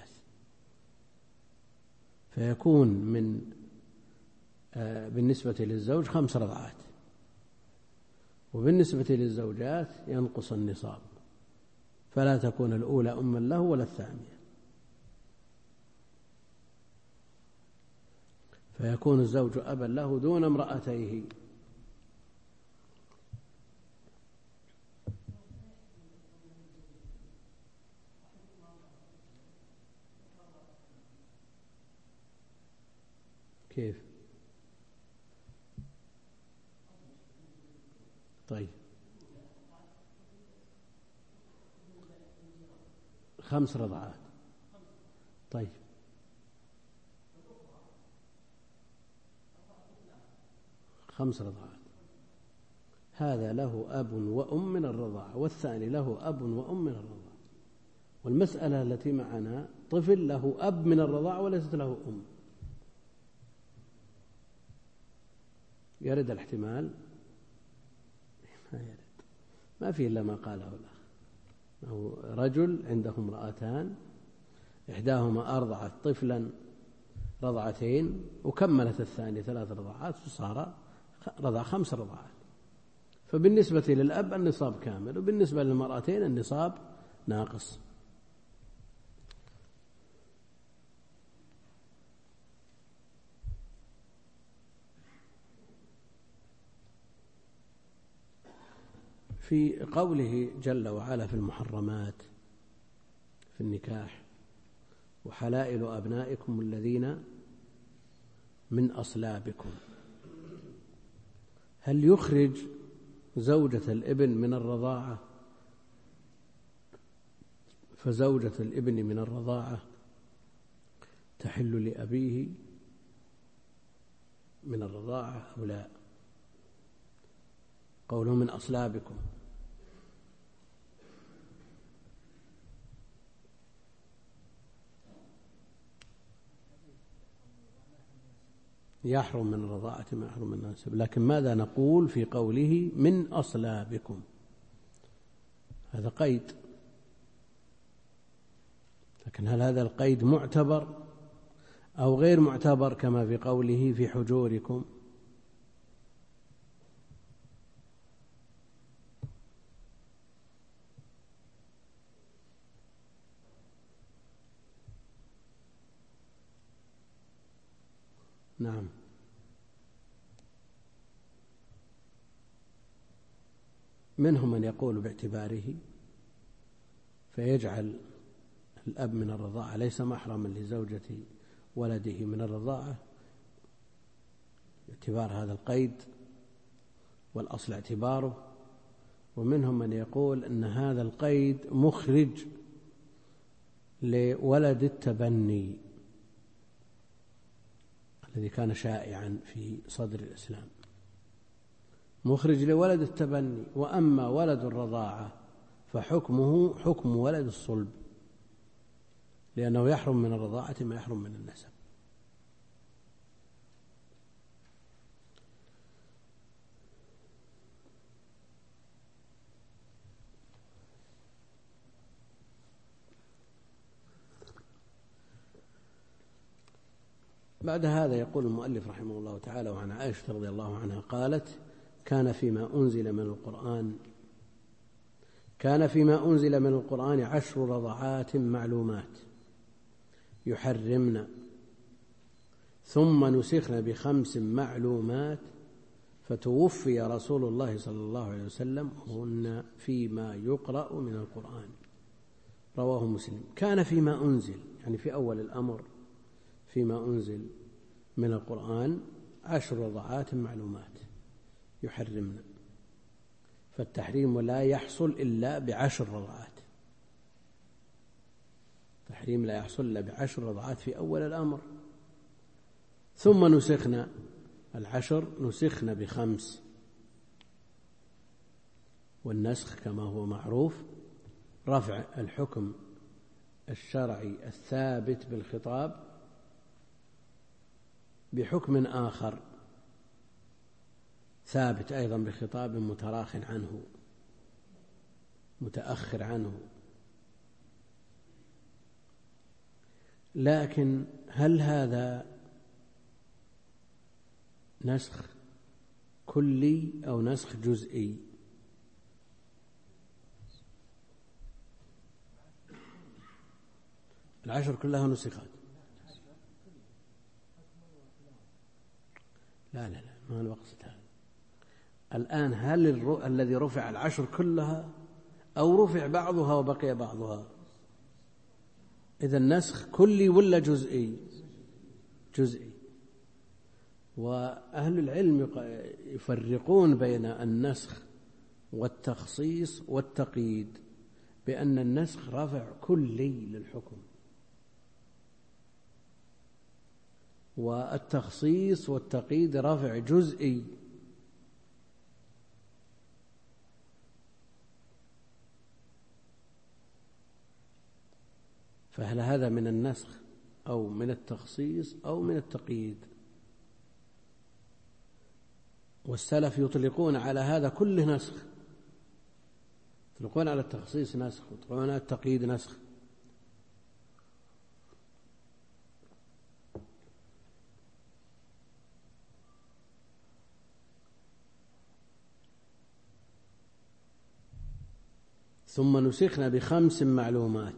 فيكون من بالنسبة للزوج 5 رضعات، وبالنسبة للزوجات ينقص النصاب، فلا تكون الأولى أما له ولا الثانية، فيكون الزوج أبا له دون امرأتيه. كيف؟ طيب 5 رضعات. طيب 5 رضعات، هذا له أب وأم من الرضاعة، والثاني له أب وأم من الرضاعة. والمسألة التي معنا طفل له أب من الرضاعة وليست له أم. يرد الاحتمال؟ ما يرد، ما فيه إلا ما قاله الأخ، أنه رجل عنده امرأتان إحداهما أرضعت طفلا رضعتين وكملت الثانية 3 رضعات فصار رضع 5 رضعات، فبالنسبة للأب النصاب كامل، وبالنسبة للمرأتين النصاب ناقص. في قوله جل وعلا في المحرمات في النكاح: وحلائل أبنائكم الذين من أصلابكم، هل يخرج زوجة الابن من الرضاعة؟ فزوجة الابن من الرضاعة تحل لأبيه من الرضاعة أو لا؟ قوله من أصلابكم، يحرم من الرضاعة ما يحرم من النسب، لكن ماذا نقول في قوله من أصلابكم؟ هذا قيد، لكن هل هذا القيد معتبر أو غير معتبر كما في قوله في حجوركم؟ نعم. منهم من يقول باعتباره، فيجعل الأب من الرضاعة ليس محرما لزوجة ولده من الرضاعة باعتبار هذا القيد، والأصل اعتباره. ومنهم من يقول أن هذا القيد مخرج لولد التبني الذي كان شائعا في صدر الإسلام، مخرج لولد التبني. وأما ولد الرضاعة فحكمه حكم ولد الصلب، لأنه يحرم من الرضاعة ما يحرم من النسب. بعد هذا يقول المؤلف رحمه الله تعالى: وعن عائشة رضي الله عنها قالت: كان فيما أنزل من القرآن 10 رضعات معلومات يحرمن، ثم نسخن ب5 معلومات، فتوفي رسول الله صلى الله عليه وسلم هن فيما يقرأ من القرآن. رواه مسلم. كان فيما أنزل يعني في أول الأمر، فيما أنزل من القرآن 10 رضعات معلومات يحرمن، فالتحريم لا يحصل إلا ب10 رضعات. التحريم لا يحصل إلا ب10 رضعات في أول الأمر. ثم نسخنا 10 نسخنا ب5، والنسخ كما هو معروف رفع الحكم الشرعي الثابت بالخطاب بحكم آخر ثابت أيضا بخطاب متراخٍ عنه متأخر عنه. لكن هل هذا نسخ كلي أو نسخ جزئي؟ ال10 كلها نسخت. لا ما المقصد هذا. الآن هل الذي رفع 10 كلها أو رفع بعضها وبقي بعضها؟ إذا النسخ كلي ولا جزئي؟ جزئي. وأهل العلم يفرقون بين النسخ والتخصيص والتقييد، بأن النسخ رفع كلي للحكم، والتخصيص والتقييد رفع جزئي. فهل هذا من النسخ أو من التخصيص أو من التقييد؟ والسلف يطلقون على هذا كله نسخ، يطلقون على التخصيص نسخ ويطلقون على التقييد نسخ. ثم نسخنا ب5 معلومات.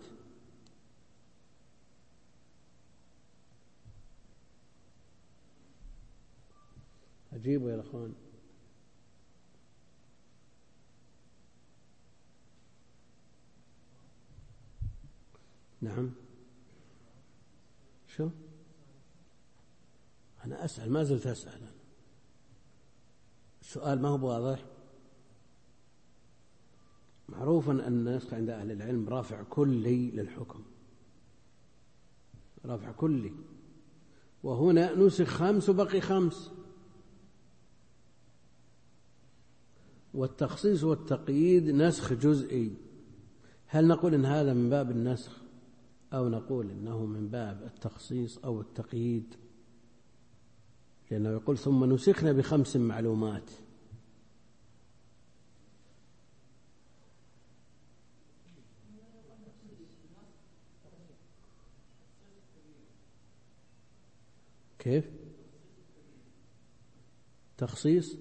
أجيبوا يا أخوان. نعم. شو؟ أنا أسأل، ما زلت أسأل. السؤال ما هو واضح. معروف أن النسخ عند أهل العلم رافع كلي للحكم، رافع كلي، وهنا نسخ 5 وبقي 5. والتخصيص والتقييد نسخ جزئي. هل نقول إن هذا من باب النسخ أو نقول إنه من باب التخصيص أو التقييد؟ لأنه يقول ثم نسخنا ب5 معلومات. كيف؟ تخصيص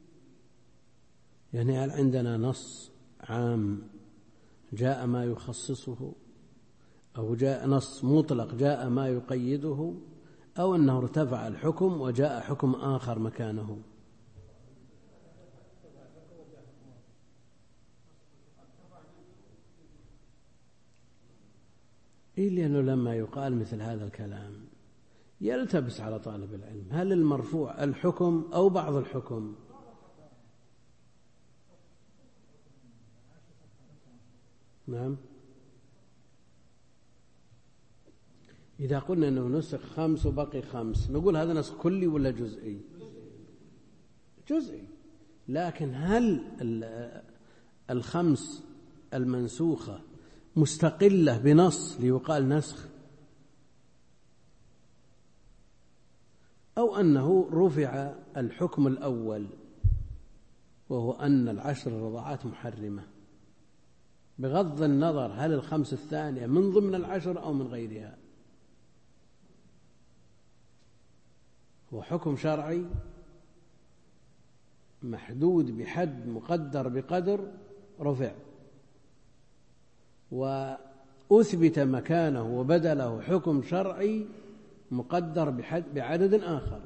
يعني هل عندنا نص عام جاء ما يخصصه، أو جاء نص مطلق جاء ما يقيده، أو أنه ارتفع الحكم وجاء حكم آخر مكانه؟ لأنه لما يقال مثل هذا الكلام يلتبس على طالب العلم، هل المرفوع الحكم أو بعض الحكم؟ نعم. إذا قلنا أنه نسخ 5 وبقي 5 نقول هذا نسخ كلي ولا جزئي؟ جزئي. لكن هل 5 المنسوخة مستقلة بنص ليقال نسخ، أو أنه رفع الحكم الأول وهو أن 10 رضاعات محرمة، بغض النظر هل 5 الثانية من ضمن 10 أو من غيرها؟ هو حكم شرعي محدود بحد مقدر بقدر رفع، وأثبت مكانه وبدله حكم شرعي مقدر بعدد آخر.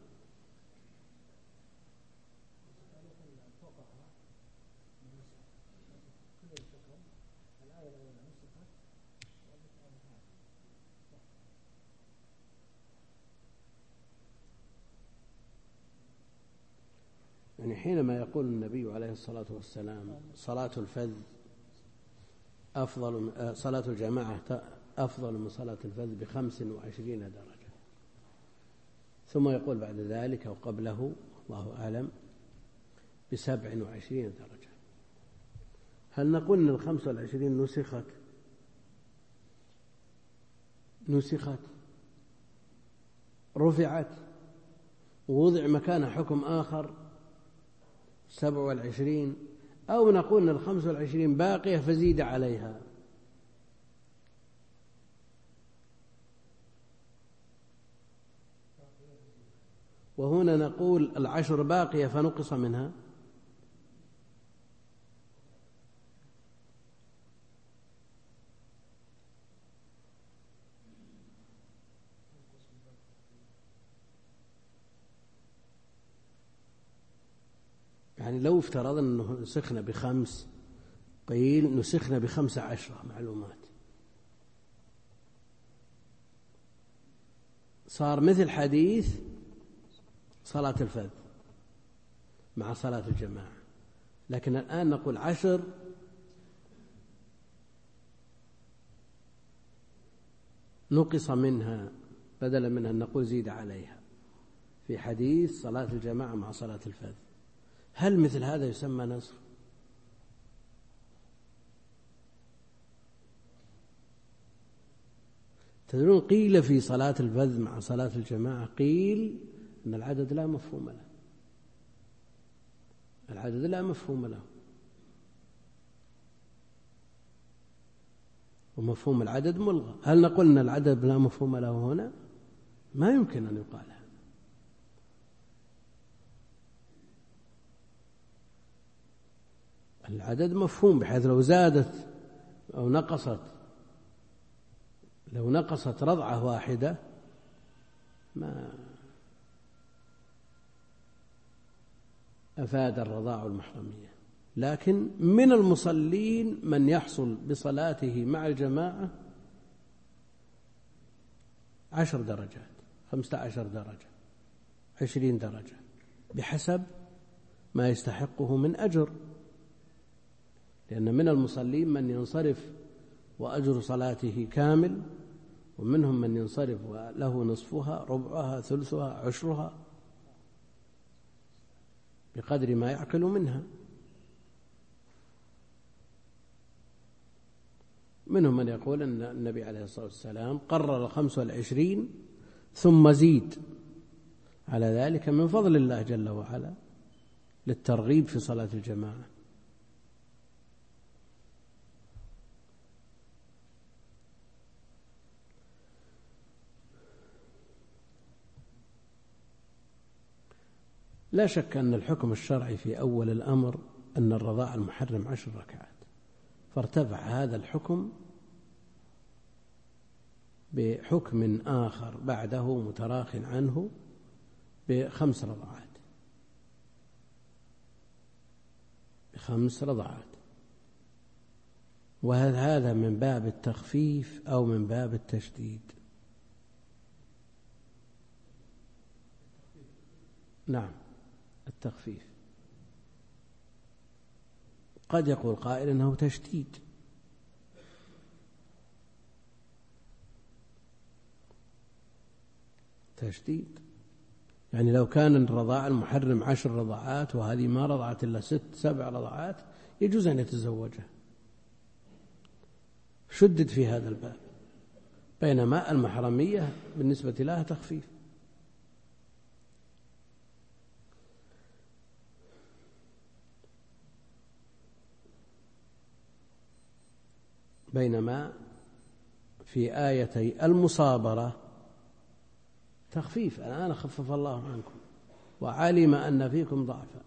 يعني حينما يقول النبي عليه الصلاة والسلام صلاة الفذ صلاة الجماعة أفضل من صلاة الفذ ب25 درجة، ثم يقول بعد ذلك وقبله الله أعلم ب27 درجة، هل نقول أن 25 نسخت رفعت ووضع مكانها حكم آخر 27، أو نقول أن 25 باقية فزيد عليها؟ وهنا نقول 10 باقية فنقص منها. يعني لو افترضنا أنه نسخنا ب5 قيل نسخنا ب15 معلومات، صار مثل حديث صلاة الفذ مع صلاة الجماعة. لكن الآن نقول 10 نقص منها بدلا من أن نقول زيد عليها في حديث صلاة الجماعة مع صلاة الفذ. هل مثل هذا يسمى نسخ؟ تدرون قيل في صلاة الفذ مع صلاة الجماعة قيل أن العدد لا مفهوم له، العدد لا مفهوم له، ومفهوم العدد ملغى. هل نقول أن العدد لا مفهوم له هنا؟ ما يمكن أن يقال هذا. العدد مفهوم بحيث لو زادت أو نقصت، لو نقصت رضعة واحدة ما أفاد الرضاع المحرمية. لكن من المصلين من يحصل بصلاته مع الجماعة 10 درجات، 15 درجة، 20 درجة، بحسب ما يستحقه من أجر. لأن من المصلين من ينصرف وأجر صلاته كامل، ومنهم من ينصرف وله نصفها، ربعها، ثلثها، عشرها، بقدر ما يعقل منها. منهم من يقول أن النبي عليه الصلاة والسلام قرر 25 ثم زيد على ذلك من فضل الله جل وعلا للترغيب في صلاة الجماعة. لا شك أن الحكم الشرعي في أول الأمر أن الرضاع المحرم 10 ركعات، فارتفع هذا الحكم بحكم آخر بعده متراخٍ عنه ب5 رضعات، ب5 رضعات. وهل هذا من باب التخفيف أو من باب التشديد؟ نعم، التخفيف. قد يقول قائل إنه تشديد، يعني لو كان الرضاع المحرم 10 رضاعات وهذه ما رضعت إلا 6-7 رضاعات يجوز أن يتزوجها، شدد في هذا الباب، بينما المحرمية بالنسبة لها تخفيف. بينما في آيتي المصابرة تخفيف، الآن خفف الله عنكم وعلم أن فيكم ضعفا،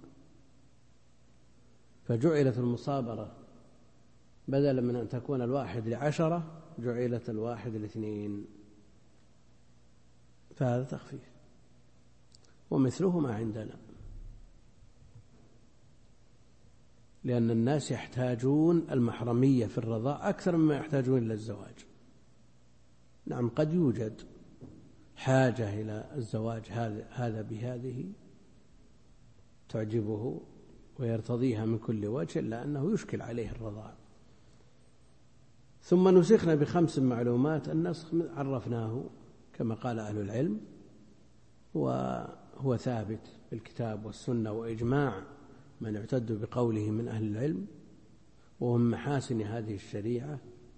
فجعلت المصابرة بدلا من أن تكون 1:10 جعلت 1:2، فهذا تخفيف، ومثله ما عندنا، لأن الناس يحتاجون المحرمية في الرضاع أكثر مما يحتاجون إلى الزواج. نعم، قد يوجد حاجة إلى الزواج هذا بهذه تعجبه ويرتضيها من كل وجه، إلا أنه يشكل عليه الرضاع. ثم نسخنا ب5 معلومات. النسخ عرفناه كما قال أهل العلم، وهو ثابت بالكتاب والسنة وإجماع من اعتد بقوله من أهل العلم، وهم محاسن هذه الشريعة،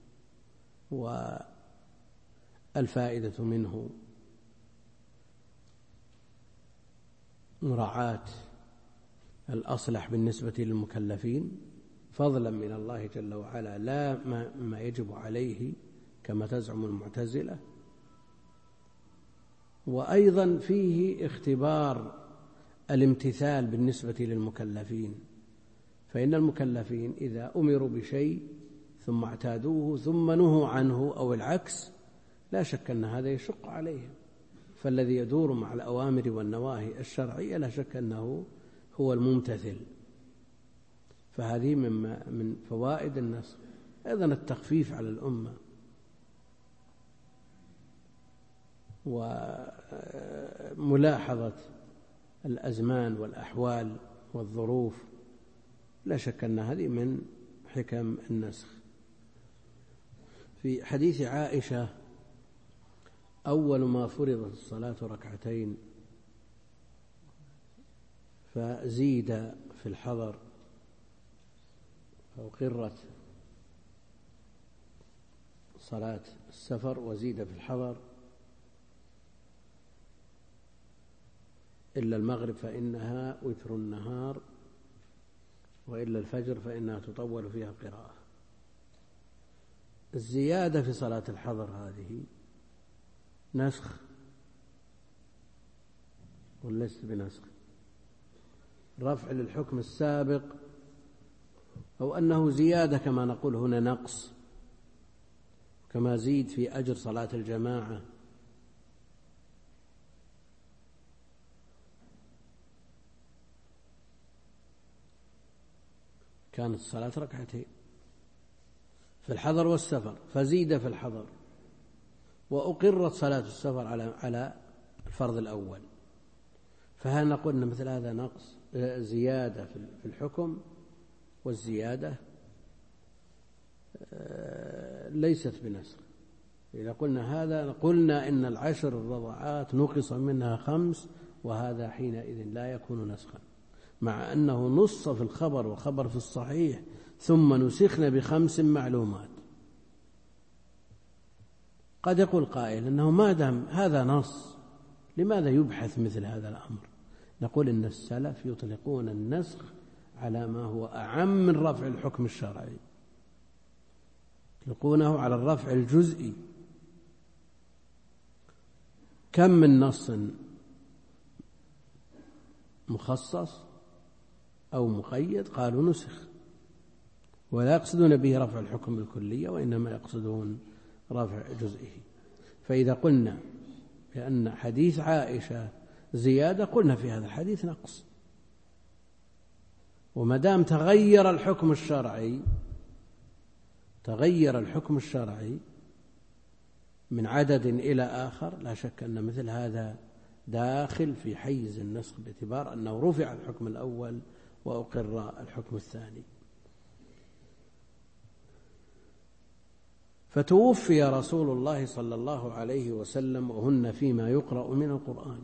والفائدة منه مراعاة الأصلح بالنسبة للمكلفين، فضلا من الله جل وعلا، لا ما يجب عليه كما تزعم المعتزلة. وأيضا فيه اختبار الامتثال بالنسبة للمكلفين، فإن المكلفين إذا أمروا بشيء ثم اعتادوه ثم نهوا عنه أو العكس لا شك أن هذا يشق عليهم، فالذي يدور مع الأوامر والنواهي الشرعية لا شك أنه هو الممتثل. فهذه من فوائد النسخ. أيضا التخفيف على الأمة، وملاحظة الأزمان والأحوال والظروف، لا شك أن هذه من حكم النسخ. في حديث عائشة: أول ما فرضت الصلاة 2 فزيد في الحضر أو قرت صلاة السفر وزيد في الحضر إلا المغرب فإنها وتر النهار، وإلا الفجر فإنها تطول فيها قراءة. الزيادة في صلاة الحضر هذه نسخ وليست بنسخ، رفع للحكم السابق، أو أنه زيادة كما نقول هنا نقص، كما زيد في أجر صلاة الجماعة. كانت الصلاة 2 في الحضر والسفر، فزيد في الحضر، وأقرت صلاة السفر على الفرض الأول، فهل نقول أن مثل هذا نقص زيادة في الحكم؟ والزيادة ليست بنسخ. إذا قلنا هذا قلنا إن 10 الرضعات نقص منها 5، وهذا حينئذ لا يكون نسخا، مع أنه نص في الخبر وخبر في الصحيح، ثم نسخنا ب5 معلومات. قد يقول قائل أنه ما دام هذا نص لماذا يبحث مثل هذا الأمر؟ نقول إن السلف يطلقون النسخ على ما هو أعم من رفع الحكم الشرعي، يطلقونه على الرفع الجزئي. كم من نص مخصص أو مقيد قالوا نسخ، ولا يقصدون به رفع الحكم بالكلية، وإنما يقصدون رفع جزئه. فإذا قلنا بأن حديث عائشة زيادة، قلنا في هذا الحديث نقص، وما دام تغير الحكم الشرعي تغير الحكم الشرعي من عدد إلى آخر، لا شك أن مثل هذا داخل في حيز النسخ، باعتبار أنه رفع الحكم الأول وأقر الحكم الثاني. فتوفي رسول الله صلى الله عليه وسلم وهن فيما يقرأ من القرآن.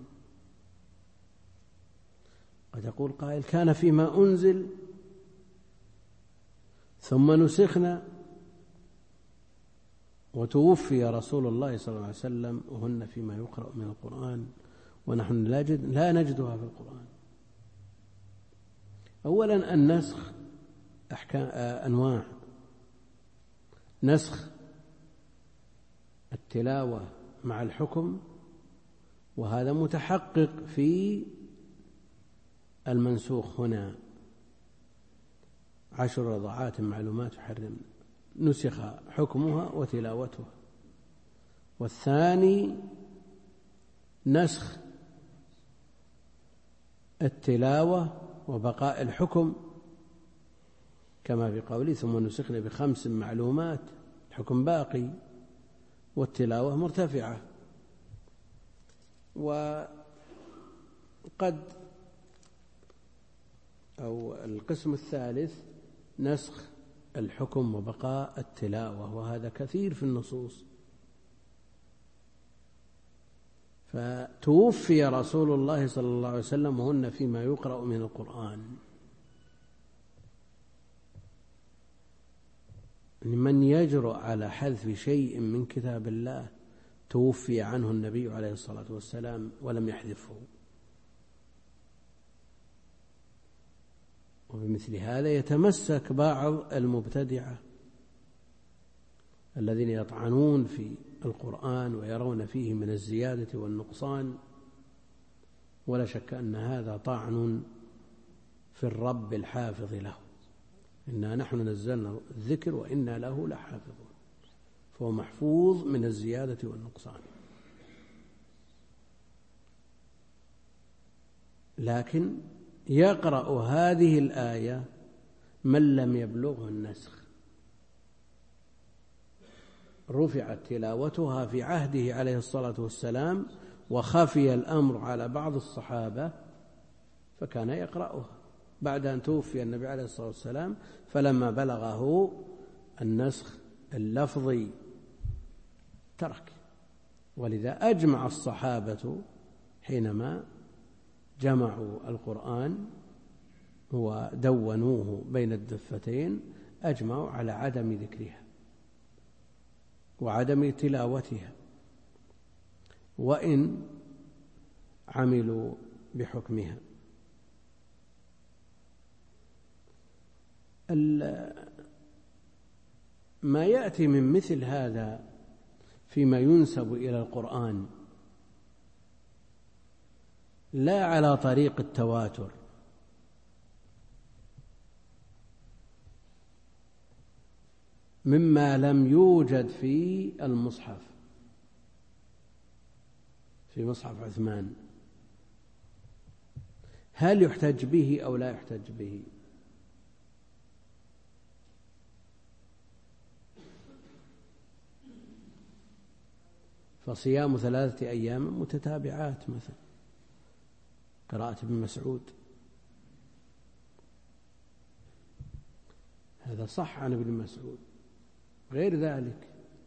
قد يقول قائل: كان فيما أنزل ثم نسخنا، وتوفي رسول الله صلى الله عليه وسلم وهن فيما يقرأ من القرآن ونحن لا نجدها في القرآن. أولا النسخ أنواع: نسخ التلاوة مع الحكم، وهذا متحقق في المنسوخ هنا: 10 رضعات معلومات يحرمن، نسخ حكمها وتلاوتها. والثاني نسخ التلاوة وبقاء الحكم، كما في قوله: ثم نسخنا ب5 معلومات، الحكم باقي والتلاوة مرتفعة. وقد أو القسم الثالث نسخ الحكم وبقاء التلاوة، وهذا كثير في النصوص. فتوفي رسول الله صلى الله عليه وسلم وهن فيما يقرأ من القرآن. من يجرؤ على حذف شيء من كتاب الله توفي عنه النبي عليه الصلاة والسلام ولم يحذفه. وبمثل هذا يتمسك بعض المبتدعة الذين يطعنون في القرآن ويرون فيه من الزيادة والنقصان، ولا شك أن هذا طعن في الرب الحافظ له: إنا نحن نزلنا الذكر وإنا له لحافظون، فهو محفوظ من الزيادة والنقصان. لكن يقرأ هذه الآية من لم يبلغه النسخ، رفعت تلاوتها في عهده عليه الصلاة والسلام، وخفي الأمر على بعض الصحابة فكان يقرأها بعد أن توفي النبي عليه الصلاة والسلام، فلما بلغه النسخ اللفظي ترك. ولذا أجمع الصحابة حينما جمعوا القرآن ودونوه بين الدفتين، أجمعوا على عدم ذكرها وعدم تلاوتها، وإن عملوا بحكمها. ما يأتي من مثل هذا فيما ينسب إلى القرآن لا على طريق التواتر، مما لم يوجد في المصحف، في مصحف عثمان، هل يحتج به أو لا يحتج به؟ فصيام 3 أيام متتابعات مثلا، قراءة ابن مسعود، هذا صح عن ابن مسعود. غير ذلك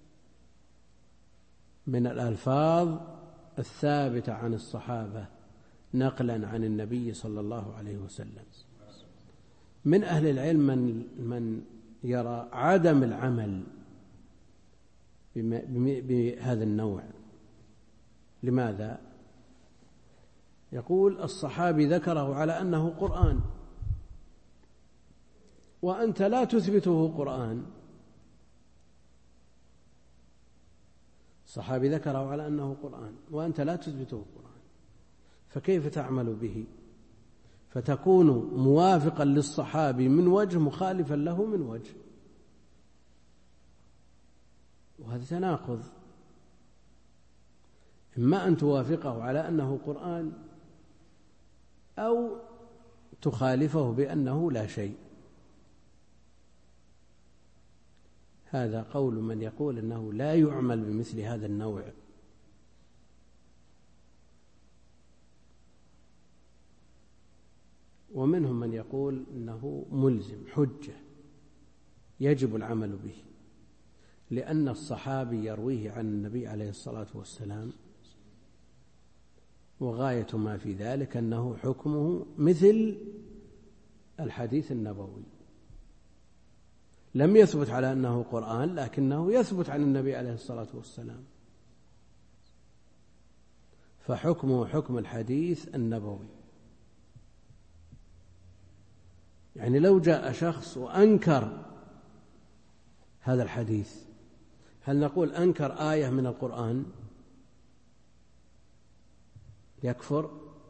من الألفاظ الثابتة عن الصحابة نقلا عن النبي صلى الله عليه وسلم. من أهل العلم من يرى عدم العمل بهذا النوع. لماذا؟ يقول: الصحابي ذكره على أنه قرآن، وأنت لا تثبته قرآن. الصحابي ذكره على أنه قرآن وأنت لا تثبته قرآن، فكيف تعمل به؟ فتكون موافقا للصحابي من وجه، مخالفا له من وجه، وهذا تناقض. إما أن توافقه على أنه قرآن أو تخالفه بأنه لا شيء. هذا قول من يقول أنه لا يعمل بمثل هذا النوع. ومنهم من يقول أنه ملزم حجة يجب العمل به، لأن الصحابي يرويه عن النبي عليه الصلاة والسلام، وغاية ما في ذلك أنه حكمه مثل الحديث النبوي، لم يثبت على أنه قرآن لكنه يثبت عن النبي عليه الصلاة والسلام، فحكمه حكم الحديث النبوي. يعني لو جاء شخص وأنكر هذا الحديث، هل نقول أنكر آية من القرآن يكفر،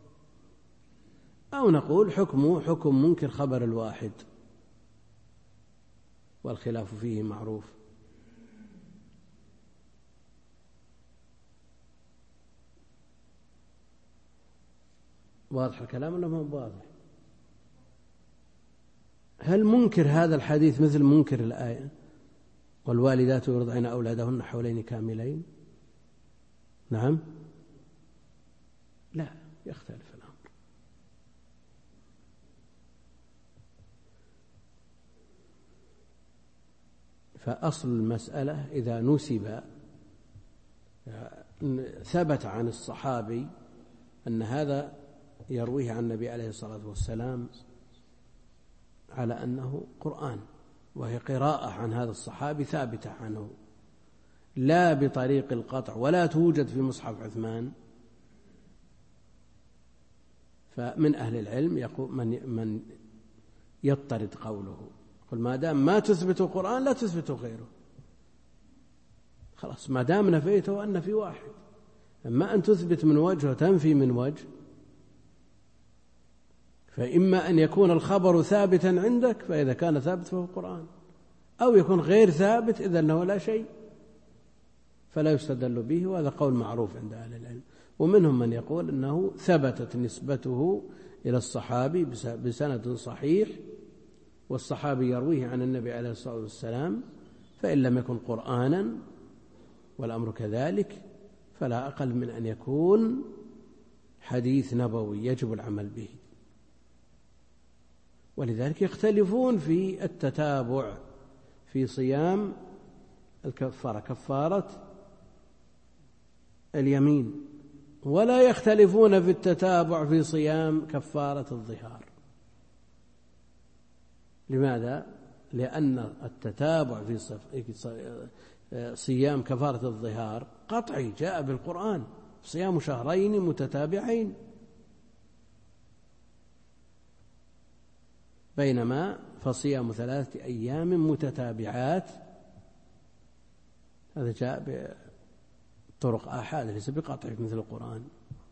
أو نقول حكمه حكم منكر خبر الواحد، والخلاف فيه معروف. واضح الكلام ولا ما هو واضح؟ هل منكر هذا الحديث مثل منكر الآية والوالدات يرضعن أولادهن حولين كاملين؟ نعم، لا، يختلف الأمر. فأصل المسألة إذا نسب ثبت عن الصحابي أن هذا يرويه عن النبي عليه الصلاة والسلام على أنه قرآن، وهي قراءة عن هذا الصحابي ثابتة عنه لا بطريق القطع ولا توجد في مصحف عثمان، فمن أهل العلم يقول من يضطرد قوله، قل ما دام ما تثبت القرآن لا تثبت غيره، خلاص ما دام نفيته أن في واحد، أما أن تثبت من وجه وتنفي من وجه، فإما أن يكون الخبر ثابتا عندك فإذا كان ثابت فهو القرآن، أو يكون غير ثابت إذا أنه لا شيء فلا يستدل به، وهذا قول معروف عند أهل العلم. ومنهم من يقول أنه ثبتت نسبته إلى الصحابي بسند صحيح، والصحابي يرويه عن النبي عليه الصلاة والسلام، فإن لم يكن قرآنا والأمر كذلك فلا أقل من أن يكون حديث نبوي يجب العمل به. ولذلك يختلفون في التتابع في صيام الكفارة، كفارة اليمين، ولا يختلفون في التتابع في صيام كفارة الظهار. لماذا؟ لأن التتابع في صيام كفارة الظهار قطعي جاء بالقرآن، صيام شهرين متتابعين، بينما فصيام 3 أيام متتابعات هذا جاء بطرق آحاد ليس بقطع مثل القرآن.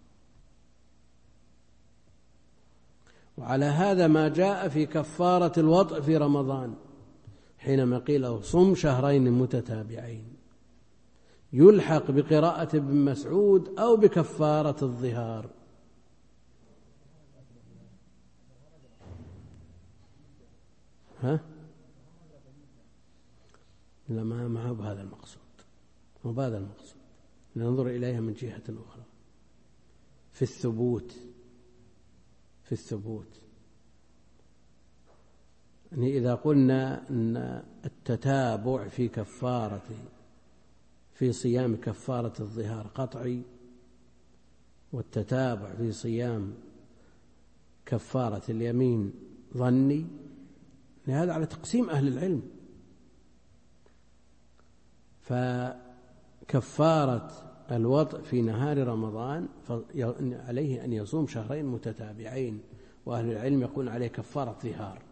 وعلى هذا ما جاء في كفارة الوطء في رمضان حينما قيل له صم شهرين متتابعين، يلحق بقراءة ابن مسعود أو بكفارة الظهار. ها؟ لا، ما هو بهذا المقصود، مو بهذا المقصود، ننظر إليها من جهة أخرى في الثبوت. يعني إذا قلنا أن التتابع في صيام كفارة الظهار قطعي، والتتابع في صيام كفارة اليمين ظني، هذا على تقسيم أهل العلم. فكفارة الوطء في نهار رمضان عليه أن يصوم شهرين متتابعين، وأهل العلم يقول عليه كفارة ظهار.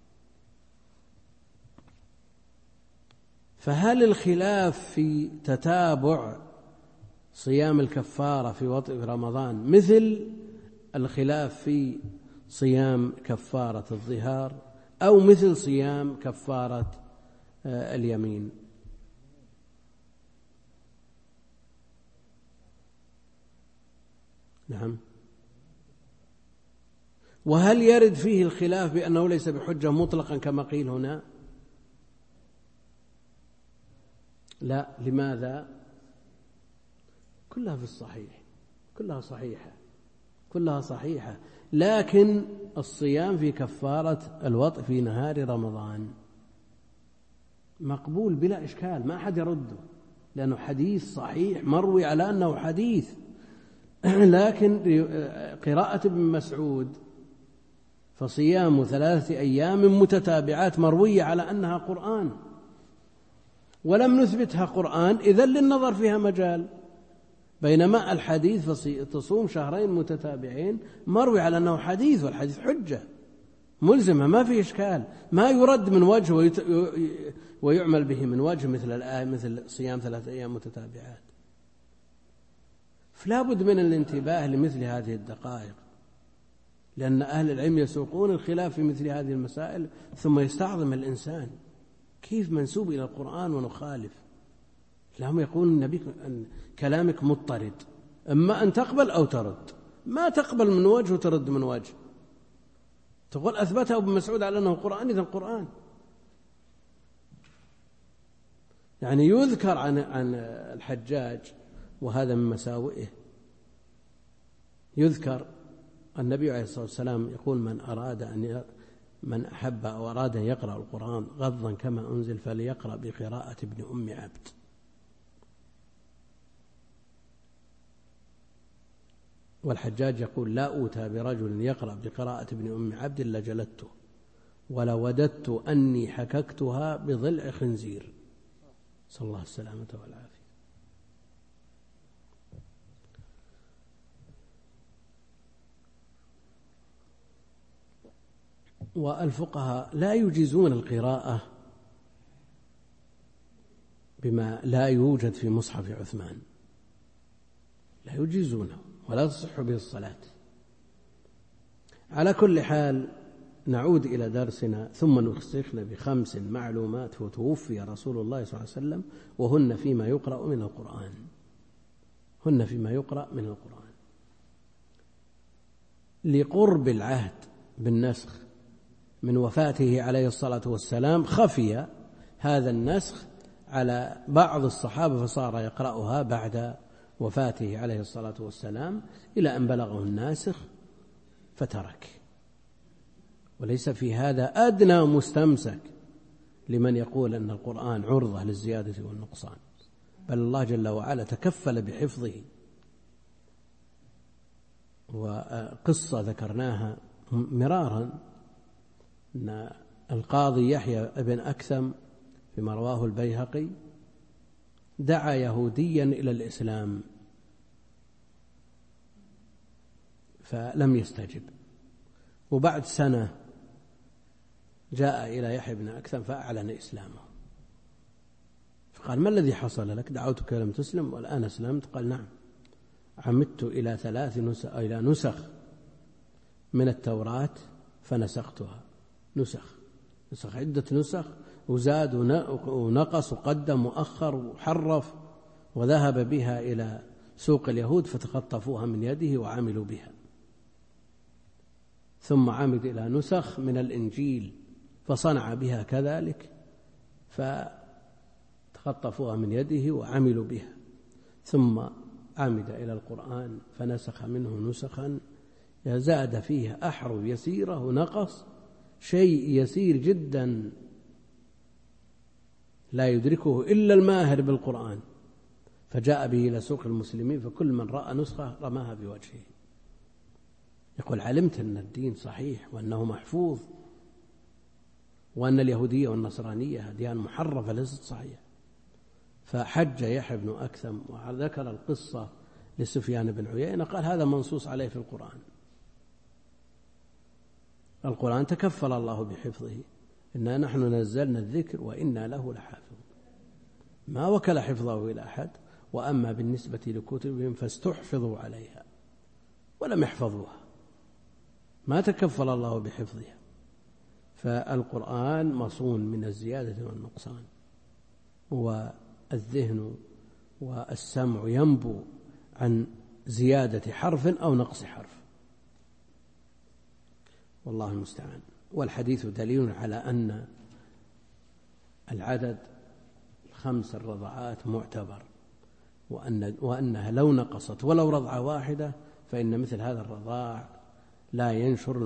فهل الخلاف في تتابع صيام الكفارة في وطء رمضان مثل الخلاف في صيام كفارة الظهار، أو مثل صيام كفارة اليمين؟ نعم. وهل يرد فيه الخلاف بأنه ليس بحجة مطلقا كما قيل هنا؟ لا، لماذا؟ كلها في الصحيح، كلها صحيحة، لكن الصيام في كفارة الوطء في نهار رمضان مقبول بلا إشكال، ما أحد يرده، لأنه حديث صحيح مروي على أنه حديث. لكن قراءة ابن مسعود فصيام 3 أيام متتابعات مروية على أنها قرآن، ولم نثبتها قرآن، إذن للنظر فيها مجال. بينما الحديث تصوم 2 متتابعين مروي على أنه حديث، والحديث حجة ملزمة ما في إشكال، ما يرد من وجه ويعمل به من وجه مثل الآية، مثل صيام 3 أيام متتابعات. فلا بد من الانتباه لمثل هذه الدقائق، لأن أهل العلم يسوقون الخلاف في مثل هذه المسائل، ثم يستعظم الإنسان كيف منسوب إلى القرآن ونخالف. لهم يقولون النبي كلامك مضطرد، أما أن تقبل أو ترد، ما تقبل من وجه وترد من وجه. تقول أثبته ابن مسعود على أنه قرآن، إذا القرآن. يعني يذكر عن الحجاج، وهذا من مساوئه، يذكر النبي عليه الصلاة والسلام يقول: من أحب أو أراد أن يقرأ القرآن غضا كما أنزل فليقرأ بقراءة ابن أم عبد. والحجاج يقول: لا أوتى برجل يقرأ بقراءة ابن أم عبد إلا جلدته، ولوددت أني حككتها بضلع خنزير. صلى الله السلامة والعافية. والفقهاء لا يجيزون القراءة بما لا يوجد في مصحف عثمان، لا يجيزونه ولا تصح به الصلاة. على كل حال، نعود إلى درسنا. ثم نخصصنا ب5 معلومات وتوفي رسول الله صلى الله عليه وسلم وهن فيما يقرأ من القرآن، لقرب العهد بالنسخ من وفاته عليه الصلاة والسلام، خفي هذا النسخ على بعض الصحابة فصار يقرأها بعد وفاته عليه الصلاة والسلام إلى أن بلغه الناسخ فترك. وليس في هذا أدنى مستمسك لمن يقول أن القرآن عرضة للزيادة والنقصان، بل الله جل وعلا تكفل بحفظه. وقصة ذكرناها مرارا، أن القاضي يحيى بن أكثم فيما رواه البيهقي دعا يهوديا إلى الإسلام فلم يستجب، وبعد سنة جاء إلى يحيى بن أكثم فأعلن إسلامه، فقال: ما الذي حصل لك؟ دعوتك لم تسلم والآن أسلمت. قال: نعم، عمدت إلى 3 نسخ من التوراة فنسختها. نسخ عدة نسخ، وزاد ونقص وقدم وأخر وحرف، وذهب بها إلى سوق اليهود فتخطفوها من يده وعملوا بها. ثم عمد إلى نسخ من الإنجيل فصنع بها كذلك فتخطفوها من يده وعملوا بها. ثم عمد إلى القرآن فنسخ منه نسخا زاد فيها أحرف يسيرة ونقص شيء يسير جدا لا يدركه إلا الماهر بالقرآن، فجاء به إلى سوق المسلمين، فكل من رأى نسخة رماها بوجهه. يقول: علمت أن الدين صحيح وأنه محفوظ، وأن اليهودية والنصرانية أديان محرفة ليست صحيحة. فحج يحيى بن أكثم وذكر القصة لسفيان بن عيينة، قال: هذا منصوص عليه في القرآن تكفل الله بحفظه، إنا نحن نزلنا الذكر وإنا له لحافظون. ما وكل حفظه إلى أحد. وأما بالنسبة لكتبهم فاستحفظوا عليها ولم يحفظوها، ما تكفل الله بحفظها. فالقرآن مصون من الزيادة والنقصان، والذهن والسمع ينبو عن زيادة حرف أو نقص حرف، والله المستعان. والحديث دليل على أن العدد 5 5 الرضعات معتبر، وأنها لو نقصت ولو رضعة واحدة فإن مثل هذا الرضاع لا ينشر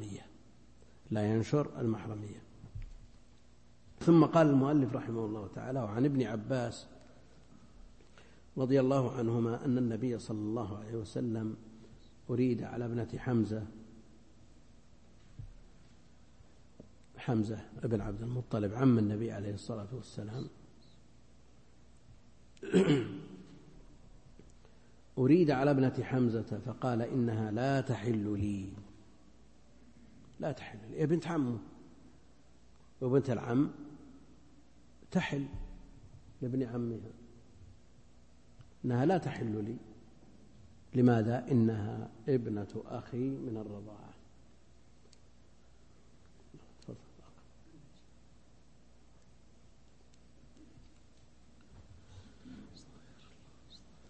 المحرمية. ثم قال المؤلف رحمه الله تعالى: وعن ابن عباس رضي الله عنهما أن النبي صلى الله عليه وسلم أريد على ابنة حمزة ابن عبد المطلب عم النبي عليه الصلاة والسلام، أريد على ابنة حمزة فقال: إنها لا تحل لي. يا بنت عمه، وبنت العم تحل لابن عمها، إنها لا تحل لي. لماذا؟ إنها ابنة أخي من الرضاعة.